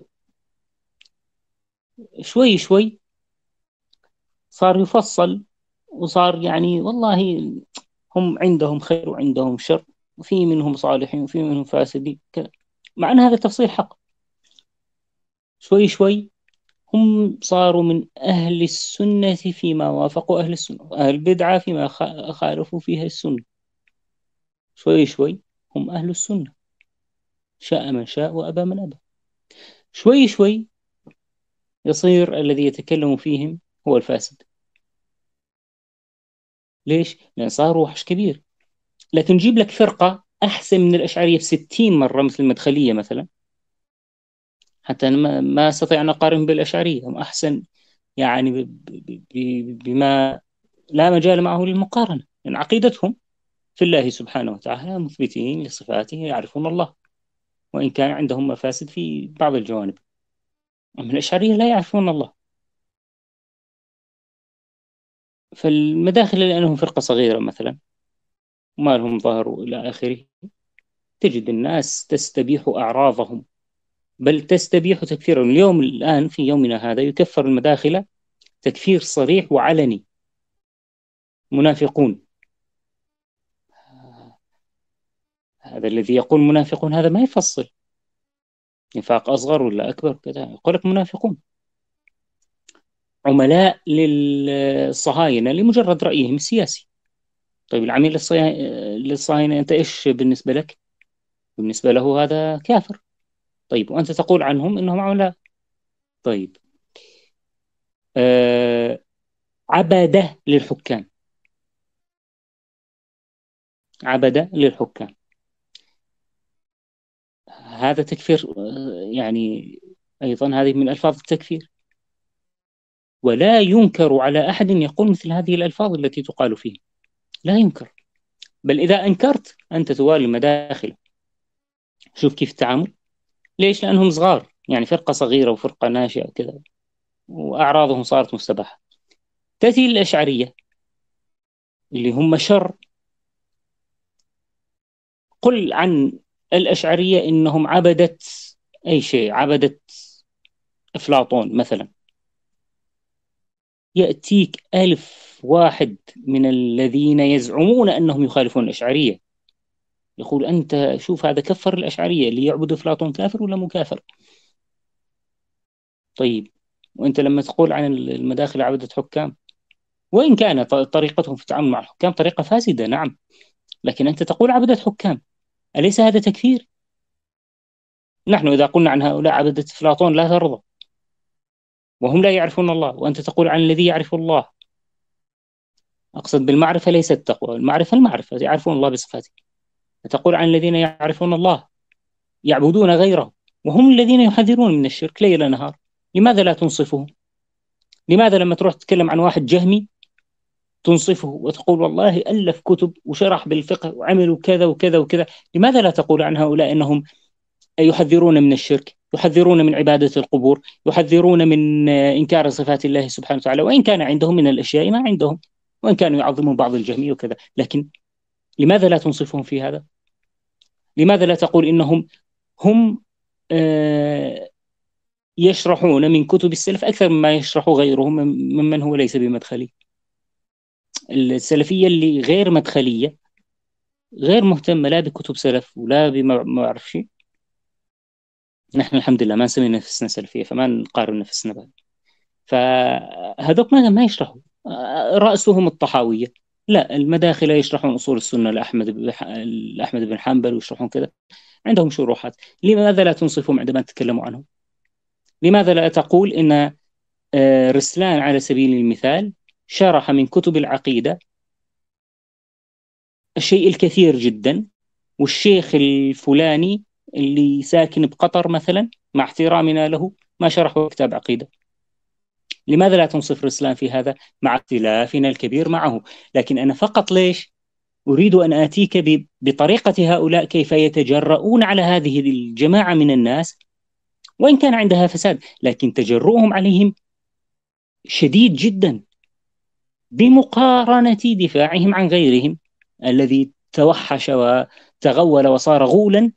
شوي شوي صار يفصل، وصار يعني والله هم عندهم خير وعندهم شر، وفي منهم صالحين وفي منهم فاسدين كذا، مع أن هذا التفصيل حق. شوي شوي هم صاروا من أهل السنة فيما وافقوا أهل السنة، وأهل البدعة فيما خ- خالفوا فيها السنة. شوي شوي هم أهل السنة، شاء من شاء وأبى من أبى. شوي شوي يصير الذي يتكلم فيهم هو الفاسد. ليش؟ لأن صار وحش كبير. لكن جيب لك فرقة أحسن من الأشعرية بستين مرة مثل المدخلية مثلا، حتى أنا ما ما أستطيع أن أقارن بالأشعرية، هم أحسن يعني ب- ب- ب- بما لا مجال معه للمقارنة، لأن عقيدتهم في الله سبحانه وتعالى مثبتين لصفاته، يعرفون الله، وإن كان عندهم مفاسد في بعض الجوانب. أما الأشعرية لا يعرفون الله. فالمداخل لأنهم فرقة صغيرة مثلا وما لهم ظهر إلى آخره، تجد الناس تستبيح أعراضهم، بل تستبيح تكفيرهم. اليوم الآن في يومنا هذا يكفر المداخلة تكفير صريح وعلني، منافقون. هذا الذي يقول منافقون هذا ما يفصل نفاق أصغر ولا أكبر كذا، يقول لك منافقون عملاء للصهاينة لمجرد رأيهم السياسي. طيب العميل للصي- للصهاينة أنت إيش بالنسبة لك؟ بالنسبة له هذا كافر. طيب وأنت تقول عنهم إنهم عملاء. طيب آه عبدة للحكام، عبدة للحكام، هذا تكفير آه، يعني أيضا هذه من ألفاظ التكفير. ولا ينكر على أحد يقول مثل هذه الألفاظ التي تقال فيه، لا ينكر. بل إذا أنكرت أنت توالي مداخل. شوف كيف التعامل. ليش؟ لأنهم صغار، يعني فرقة صغيرة وفرقة ناشئة وكذا، وأعراضهم صارت مستباحة. تأتي الأشعرية اللي هم شر. قل عن الأشعرية إنهم عبدة أي شيء، عبدة أفلاطون مثلا. يأتيك ألف واحد من الذين يزعمون أنهم يخالفون الأشعرية، يقول أنت شوف هذا كفر الأشعرية، اللي يعبد أفلاطون كافر ولا مو كافر؟ طيب، وأنت لما تقول عن المداخل عبدة حكام، وإن كان ط- طريقتهم في التعامل مع الحكام طريقة فاسدة، نعم، لكن أنت تقول عبدة حكام، أليس هذا تكفير؟ نحن إذا قلنا عن هؤلاء عبدة أفلاطون لا ترضى، وهم لا يعرفون الله، وأنت تقول عن الذي يعرف الله. أقصد بالمعرفة ليس التقوى، المعرفة المعرفة يعرفون الله بصفاته. تقول عن الذين يعرفون الله يعبدون غيره، وهم الذين يحذرون من الشرك ليل نهار. لماذا لا تنصفهم؟ لماذا لما تروح تتكلم عن واحد جهمي تنصفه وتقول والله ألف كتب وشرح بالفقه وعملوا كذا وكذا وكذا؟ لماذا لا تقول عن هؤلاء أنهم يحذرون من الشرك، يحذرون من عبادة القبور، يحذرون من آه، إنكار صفات الله سبحانه وتعالى، وإن كان عندهم من الأشياء ما عندهم، وإن كانوا يعظمون بعض الجهمية وكذا، لكن لماذا لا تنصفهم في هذا؟ لماذا لا تقول إنهم هم آه، يشرحون من كتب السلف أكثر مما يشرح غيرهم ممن هو ليس بمدخلي؟ السلفية اللي غير مدخلية، غير مهتمة لا بكتب سلف ولا بما ما أعرف شيء. نحن الحمد لله ما نسمي نفسنا سلفية، فما نقارن نفسنا بها. فهذوك ما ما يشرحوا، رأسهم الطحاوية. لا، المداخلة يشرحون أصول السنة لأحمد بن أحمد بن حنبل ويشرحون كذا، عندهم شروحات. لماذا لا تنصفهم عندما تتكلموا عنهم؟ لماذا لا تقول إن آه، رسلان على سبيل المثال شرح من كتب العقيدة الشيء الكثير جدا، والشيخ الفلاني اللي ساكن بقطر مثلا مع احترامنا له ما شرحوا كتاب عقيدة؟ لماذا لا تنصف رسلان في هذا مع اختلافنا الكبير معه؟ لكن أنا فقط ليش أريد أن آتيك ب- بطريقة هؤلاء كيف يتجرؤون على هذه الجماعة من الناس، وإن كان عندها فساد لكن تجرؤهم عليهم شديد جدا بمقارنة دفاعهم عن غيرهم الذي توحش وتغول وصار غولا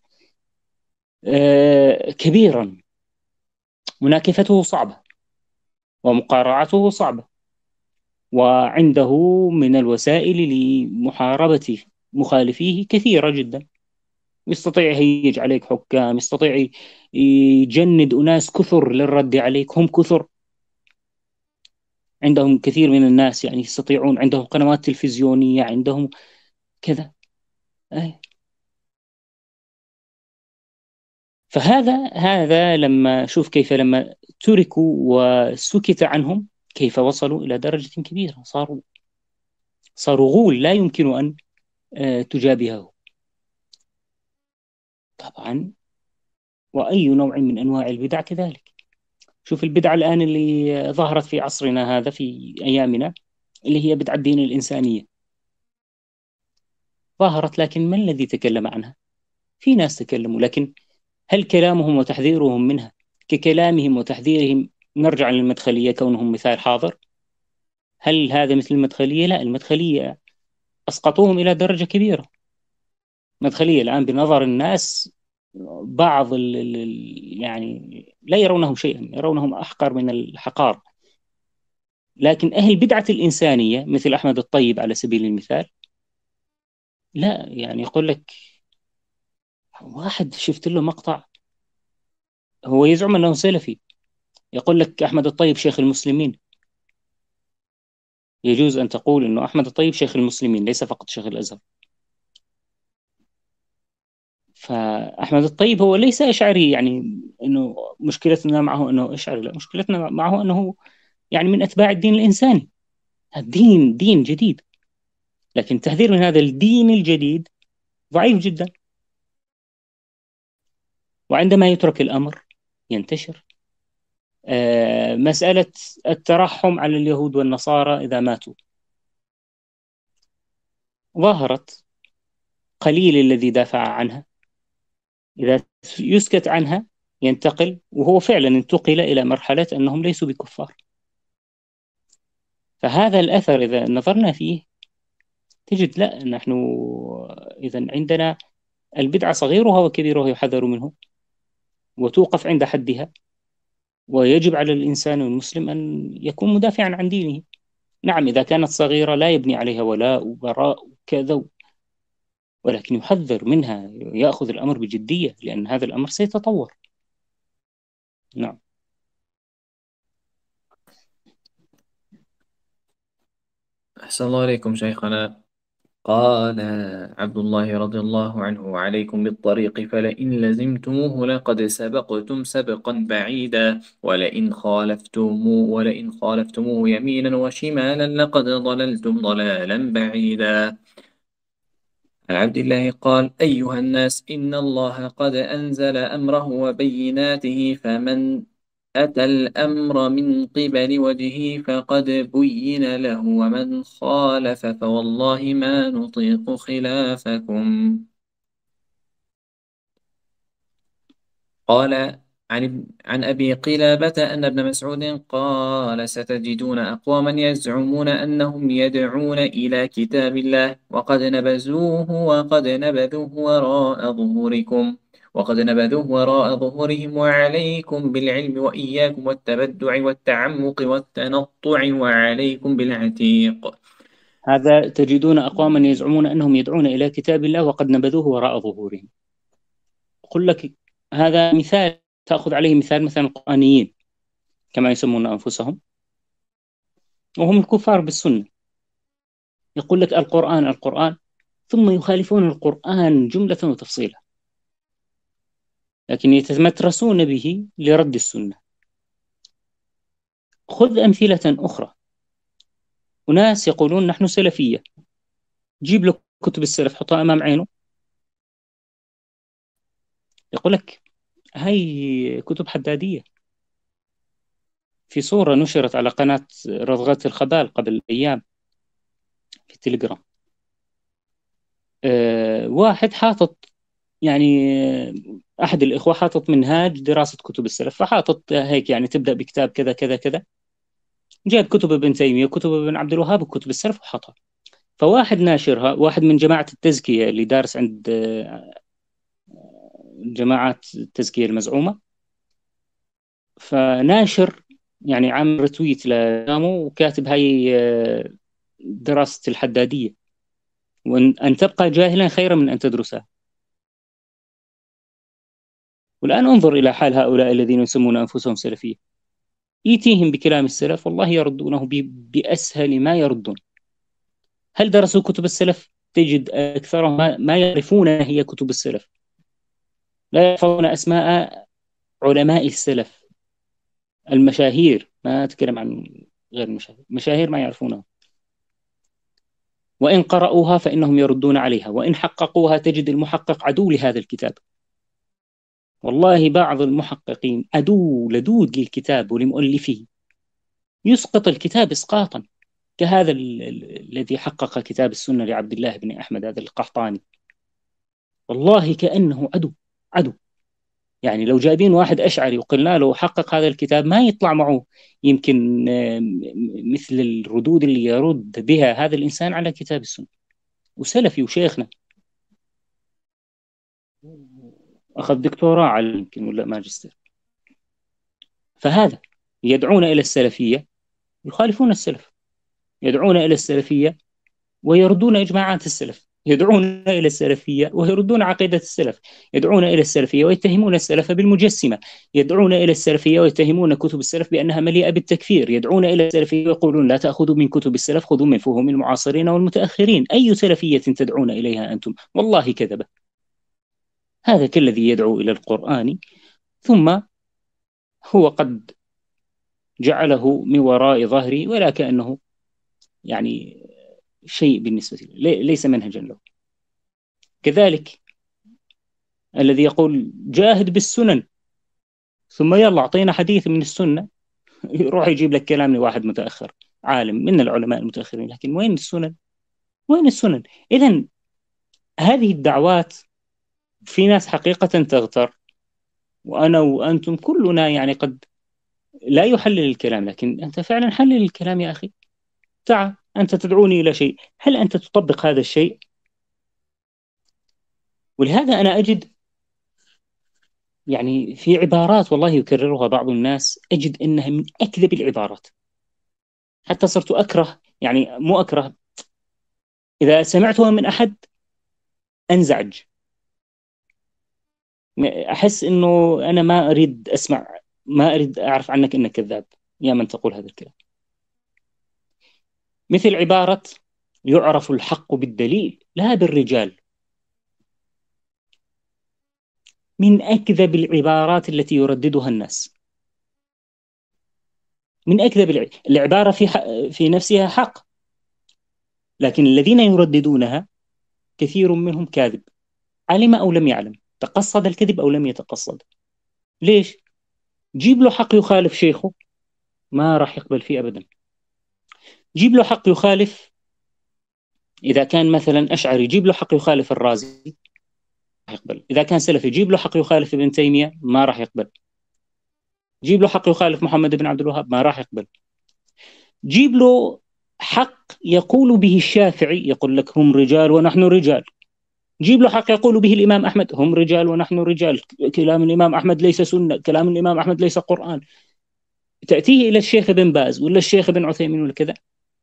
آه، كبيرا. مناكفته صعبة ومقارعته صعبة، وعنده من الوسائل لمحاربة مخالفيه كثيرة جدا. يستطيع يهيج عليك حكام، يستطيع يجند أناس كثر للرد عليك، هم كثر، عندهم كثير من الناس يعني يستطيعون، عندهم قنوات تلفزيونية، عندهم كذا. أي. فهذا هذا لما شوف كيف لما تركوا وسكت عنهم كيف وصلوا إلى درجة كبيرة، صاروا صاروا غول لا يمكن أن آه، تجابهه طبعا. وأي نوع من أنواع البدع كذلك. شوف البدعة الآن اللي ظهرت في عصرنا هذا في أيامنا، اللي هي بدعة الدين الإنسانية، ظهرت لكن من الذي تكلم عنها؟ في ناس تكلموا، لكن هل كلامهم وتحذيرهم منها ككلامهم وتحذيرهم نرجع للمدخلية كونهم مثال حاضر؟ هل هذا مثل المدخلية؟ لا، المدخلية أسقطوهم إلى درجة كبيرة. مدخلية الآن بنظر الناس بعض ال ال يعني لا يرونهم شيئا، يرونهم أحقر من الحقار. لكن أهل بدعة الإنسانية مثل أحمد الطيب على سبيل المثال، لا يعني يقول لك، واحد شفت له مقطع هو يزعم أنه سلفي، يقول لك أحمد الطيب شيخ المسلمين. يجوز أن تقول أنه أحمد الطيب شيخ المسلمين ليس فقط شيخ الأزهر. فأحمد الطيب هو ليس أشعري، يعني أنه مشكلتنا معه أنه أشعري، لا، مشكلتنا معه أنه يعني من أتباع الدين الإنساني. الدين دين جديد، لكن التحذير من هذا الدين الجديد ضعيف جدا، وعندما يترك الأمر ينتشر. آه، مسألة الترحم على اليهود والنصارى إذا ماتوا ظهرت، قليل الذي دافع عنها. إذا يسكت عنها ينتقل، وهو فعلا انتقل إلى مرحلة أنهم ليسوا بكفار. فهذا الأثر إذا نظرنا فيه تجد لا، نحن إذا عندنا البدعة صغيرها وكبيرها يحذر منه وتوقف عند حدها، ويجب على الإنسان المسلم أن يكون مدافعا عن دينه. نعم، إذا كانت صغيرة لا يبني عليها ولاء وبراء وكذا، ولكن يحذر منها، يأخذ الأمر بجدية، لأن هذا الأمر سيتطور. نعم. أحسن الله عليكم شيخنا. قال عبد الله رضي الله عنه: عليكم بالطريق فلئن لزمتموه لقد سبقتم سبقا بعيدا، ولئن خالفتم ولئن خالفتموه يمينا وشمالا لقد ضللتم ضلالا بعيدا. عن عبد الله قال: أيها الناس، إن الله قد أنزل أمره وبيناته، فمن أتى الأمر من قبل وجهه فقد بين له، ومن خالف فوالله ما نطيق خلافكم. قال عن عن أبي قلابة أن ابن مسعود قال: ستجدون أقواما يزعمون أنهم يدعون إلى كتاب الله وقد نبذوه وقد نبذوه وراء ظهوركم وقد نبذوه وراء ظهورهم، وعليكم بالعلم وإياكم والتبدع والتعمق والتنطع، وعليكم بالعتيق. هذا تجدون أقواما يزعمون أنهم يدعون إلى كتاب الله وقد نبذوه وراء ظهورهم. أقول لك هذا مثال، تأخذ عليه مثال مثلا القرآنيين كما يسمون أنفسهم، وهم الكفار بالسنة. يقول لك القرآن القرآن، ثم يخالفون القرآن جملة وتفصيلا، لكن يتمترسون به لرد السنة. خذ أمثلة أخرى. أناس يقولون نحن سلفية، جيب له كتب السلف حطها أمام عينه، يقول لك هاي كتب حدادية. في صورة نشرت على قناة رضغة الخبال قبل أيام في التليجرام، أه واحد حاطط يعني آه، أحد الإخوة حاطط منهاج دراسة كتب السلف، فحاطط هيك يعني تبدأ بكتاب كذا كذا كذا، جاب كتب ابن تيمية وكتب ابن عبد الوهاب وكتب السلف وحطها. فواحد ناشرها، واحد من جماعة التزكية اللي دارس عند آه، جماعات التزكية المزعومة، فناشر يعني عامل رتويت لكلامه وكاتب هاي آه، دراسة الحدادية، وأن أن تبقى جاهلا خيرا من أن تدرسها. والآن انظر إلى حال هؤلاء الذين يسمون أنفسهم سلفية، يأتيهم بكلام السلف والله يردونه ب- بأسهل ما يردون. هل درسوا كتب السلف؟ تجد أكثرهم ما ما يعرفون هي كتب السلف، لا يعرفون أسماء علماء السلف المشاهير، ما أتكلم عن غير المشاهير، مشاهير ما يعرفونها. وإن قرأوها فإنهم يردون عليها، وإن حققوها تجد المحقق عدو لهذا الكتاب. والله بعض المحققين عدو لدود للكتاب ولمؤلفه، يسقط الكتاب إسقاطا، كهذا ال- ال- الذي حقق كتاب السنة لعبد الله بن أحمد، هذا القحطاني. والله كأنه عدو عدو. يعني لو جايبين واحد أشعري وقلنا له حقق هذا الكتاب ما يطلع معه يمكن آه، م- مثل الردود اللي يرد بها هذا الإنسان على كتاب السنة، وسلفي وشيخنا، أخذ دكتوراه على يمكن ولا ماجستير. فهذا يدعون إلى السلفية يخالفون السلف، يدعون إلى السلفية ويردون إجماعات السلف، يدعون إلى السلفية ويردون عقيدة السلف، يدعون إلى السلفية ويتهمون السلف بالمجسمة، يدعون إلى السلفية ويتهمون كتب السلف بأنها مليئة بالتكفير، يدعون إلى السلفية ويقولون لا تأخذوا من كتب السلف، خذوا من فهم المعاصرين والمتأخرين. أي سلفية تدعون إليها أنتم؟ والله كذبة. هذا كالذي يدعو إلى القرآن ثم هو قد جعله من وراء ظهري، ولا كأنه يعني شيء بالنسبة لي، ليس منهجا له. كذلك الذي يقول جاهد بالسنن، ثم يلا أعطينا حديث من السنة، يروح يجيب لك كلام لواحد متأخر عالم من العلماء المتأخرين، لكن وين السنن؟ وين السنن؟ إذن هذه الدعوات في ناس حقيقة تغتر، وأنا وأنتم كلنا يعني قد لا يحلل الكلام، لكن أنت فعلا حلل الكلام يا أخي. تعال أنت تدعوني إلى شيء، هل أنت تطبق هذا الشيء؟ ولهذا أنا أجد يعني في عبارات والله يكررها بعض الناس، أجد أنها من أكذب العبارات. حتى صرت أكره، يعني مو أكره، إذا سمعتها من أحد أنزعج، أحس أنه أنا ما أريد أسمع، ما أريد أعرف عنك أنك كذاب يا من تقول هذا الكلام. مثل عبارة يعرف الحق بالدليل لا بالرجال، من أكذب العبارات التي يرددها الناس. من أكذب الع- العبارة في ح- في نفسها حق، لكن الذين يرددونها كثير منهم كاذب، علم أو لم يعلم، تقصد الكذب أو لم يتقصد. ليش؟ جيب له حق يخالف شيخه ما راح يقبل فيه أبدا. جيب له حق يخالف، إذا كان مثلا أشعري جيب له حق يخالف الرازي راح يقبل. إذا كان سلفي جيب له حق يخالف ابن تيمية ما راح يقبل. جيب له حق يخالف محمد بن عبد الوهاب ما راح يقبل. جيب له حق يقول به الشافعي يقول لك هم رجال ونحن رجال. جيب له حق يقول به الإمام أحمد هم رجال ونحن رجال، كلام الإمام أحمد ليس سنة، كلام الإمام أحمد ليس قرآن. تأتيه إلى الشيخ بن باز ولا الشيخ بن عثيمين ولا كذا،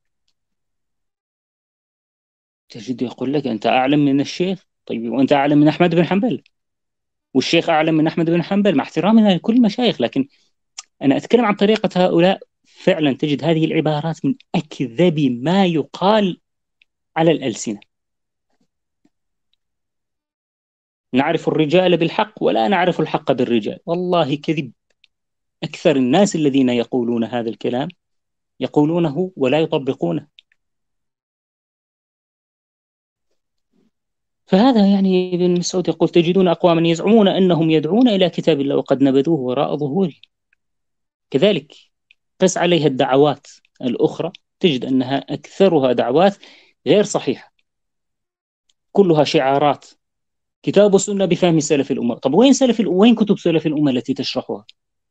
تجد يقول لك أنت أعلم من الشيخ. طيب وأنت أعلم من أحمد بن حنبل، والشيخ أعلم من أحمد بن حنبل، مع احترامنا لكل المشايخ، لكن أنا أتكلم عن طريقة هؤلاء. فعلا تجد هذه العبارات من أكذب ما يقال على الألسنة. نعرف الرجال بالحق ولا نعرف الحق بالرجال، والله كذب. أكثر الناس الذين يقولون هذا الكلام يقولونه ولا يطبقونه. فهذا يعني ابن مسعود يقول تجدون أقواما يزعمون أنهم يدعون إلى كتاب الله وقد نبذوه وراء ظهوره. كذلك قس عليها الدعوات الأخرى، تجد أنها أكثرها دعوات غير صحيحة، كلها شعارات كتاب والسنة بفهم سلف الأمة. طب وين سلف الأمة؟ وين كتب سلف الأمة التي تشرحها؟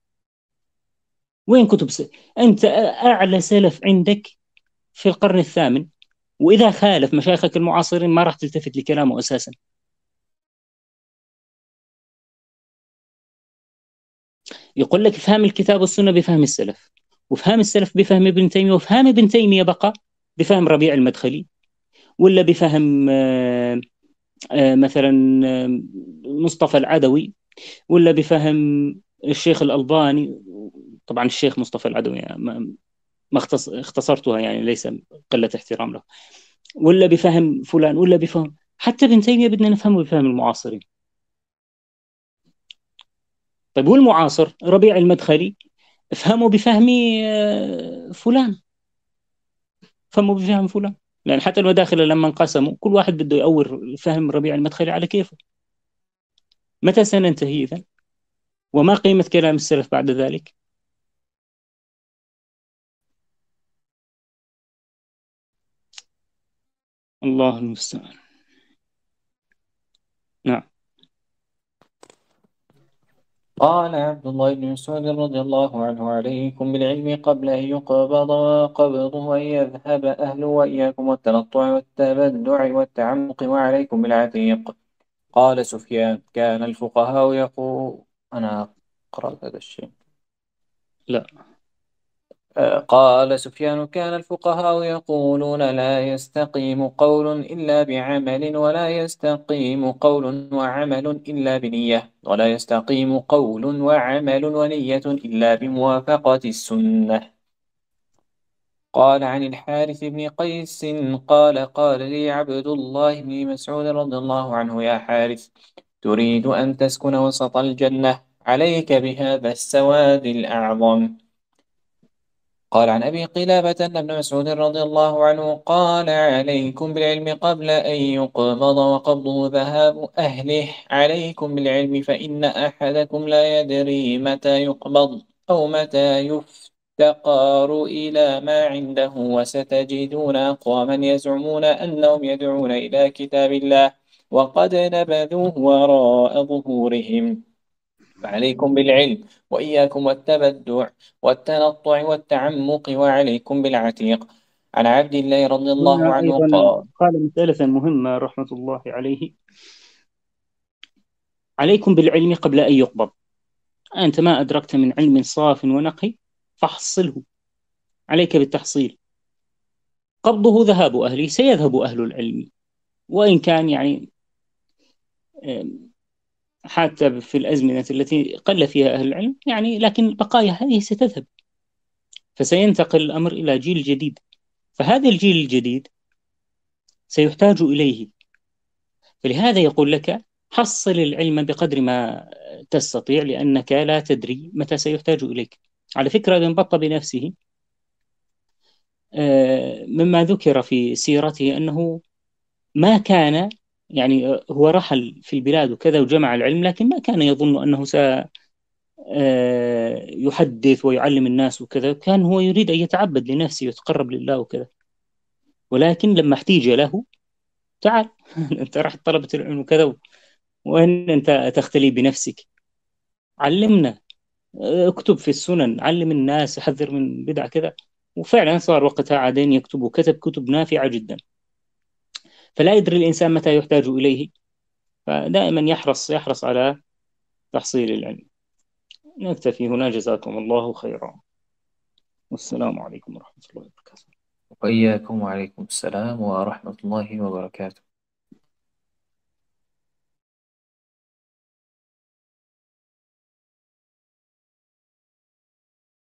وين كتب س... أنت أعلى سلف عندك في القرن الثامن، وإذا خالف مشايخك المعاصرين ما راح تلتفت لكلامه أساسا. يقول لك فهم الكتاب والسنة بفهم السلف، وفهم السلف بفهم ابن تيمية، وفهم ابن تيمية بقى بفهم ربيع المدخلي، ولا بفهم آه، آه، مثلا آه، مصطفى العدوي، ولا بفهم الشيخ الألباني. طبعا الشيخ مصطفى العدوي يعني ما ما اختص- اختصرتها، يعني ليس قلة احترام له. ولا بفهم فلان، ولا بفهم حتى ابن تيمية بدنا نفهمه بفهم المعاصرين. طيب والمعاصر ربيع المدخلي افهموا بفهم آه، فلان، فهموا بفهم فلان. لأن حتى المداخلة لما انقسموا كل واحد بده يأور فهم ربيع المدخلي على كيفه. متى سننتهي إذن؟ وما قيمة كلام السلف بعد ذلك؟ الله المستعان. نعم. قال عبد الله بن مسعود رضي الله عنه: عليكم بالعلم قبل أن يقبض قبضه وأن يذهب أهله، وإياكم والتنطع والتبدع والتعمق، وعليكم بالعتيق. قال سفيان: كان الفقهاء يقول. أنا قرأت هذا الشيء. لا. آه، قال سفيان: كان الفقهاء يقولون لا يستقيم قول إلا بعمل، ولا يستقيم قول وعمل إلا بنية، ولا يستقيم قول وعمل ونية إلا بموافقة السنة. قال عن الحارث بن قيس قال: قال لي عبد الله بن مسعود رضي الله عنه: يا حارث، تريد أن تسكن وسط الجنة، عليك بهذا السواد الأعظم. قال عن أبي قلابة أن ابن مسعود رضي الله عنه قال: عليكم بالعلم قبل أن يقبض، وقبضه ذهاب أهله. عليكم بالعلم فإن أحدكم لا يدري متى يقبض أو متى يفتقر إلى ما عنده، وستجدون أقواما يزعمون أنهم يدعون إلى كتاب الله وقد نبذوه وراء ظهورهم. فعليكم بالعلم، وإياكم والتبدع والتنطع والتعمق، وعليكم بالعتيق. عن عبد الله رضي الله هنا عنه أيضا قال: قال مسألة مهمة رحمة الله عليه، عليكم بالعلم قبل أن يقبض. أنت ما أدركت من علم صاف ونقي فحصله، عليك بالتحصيل. قبضه ذهاب أهله، سيذهب أهل العلم، وإن كان يعني حتى في الأزمنة التي قل فيها أهل العلم يعني، لكن البقايا هذه ستذهب، فسينتقل الأمر إلى جيل جديد. فهذا الجيل الجديد سيحتاج إليه، فلهذا يقول لك حصل العلم بقدر ما تستطيع، لأنك لا تدري متى سيحتاج إليك. على فكرة ابن بطة بنفسه آه، مما ذكر في سيرته أنه ما كان يعني، آه، هو رحل في البلاد وكذا وجمع العلم، لكن ما كان يظن أنه سيحدث ويعلم الناس وكذا. كان هو يريد أن يتعبد لنفسه ويتقرب لله وكذا، ولكن لما احتيج له تعال أنت رحت طلبة العلم وكذا، وين أنت تختلي بنفسك؟ علمنا، اكتب في السنن، علم الناس، حذر من بدع كذا. وفعلا صار وقتها عادين يكتب، وكتب كتب نافعة جدا. فلا يدري الإنسان متى يحتاج إليه، فدائما يحرص يحرص على تحصيل العلم. نكتفي هنا، جزاكم الله خيرا، والسلام عليكم ورحمة الله وبركاته. وإياكم، وعليكم السلام ورحمة الله وبركاته.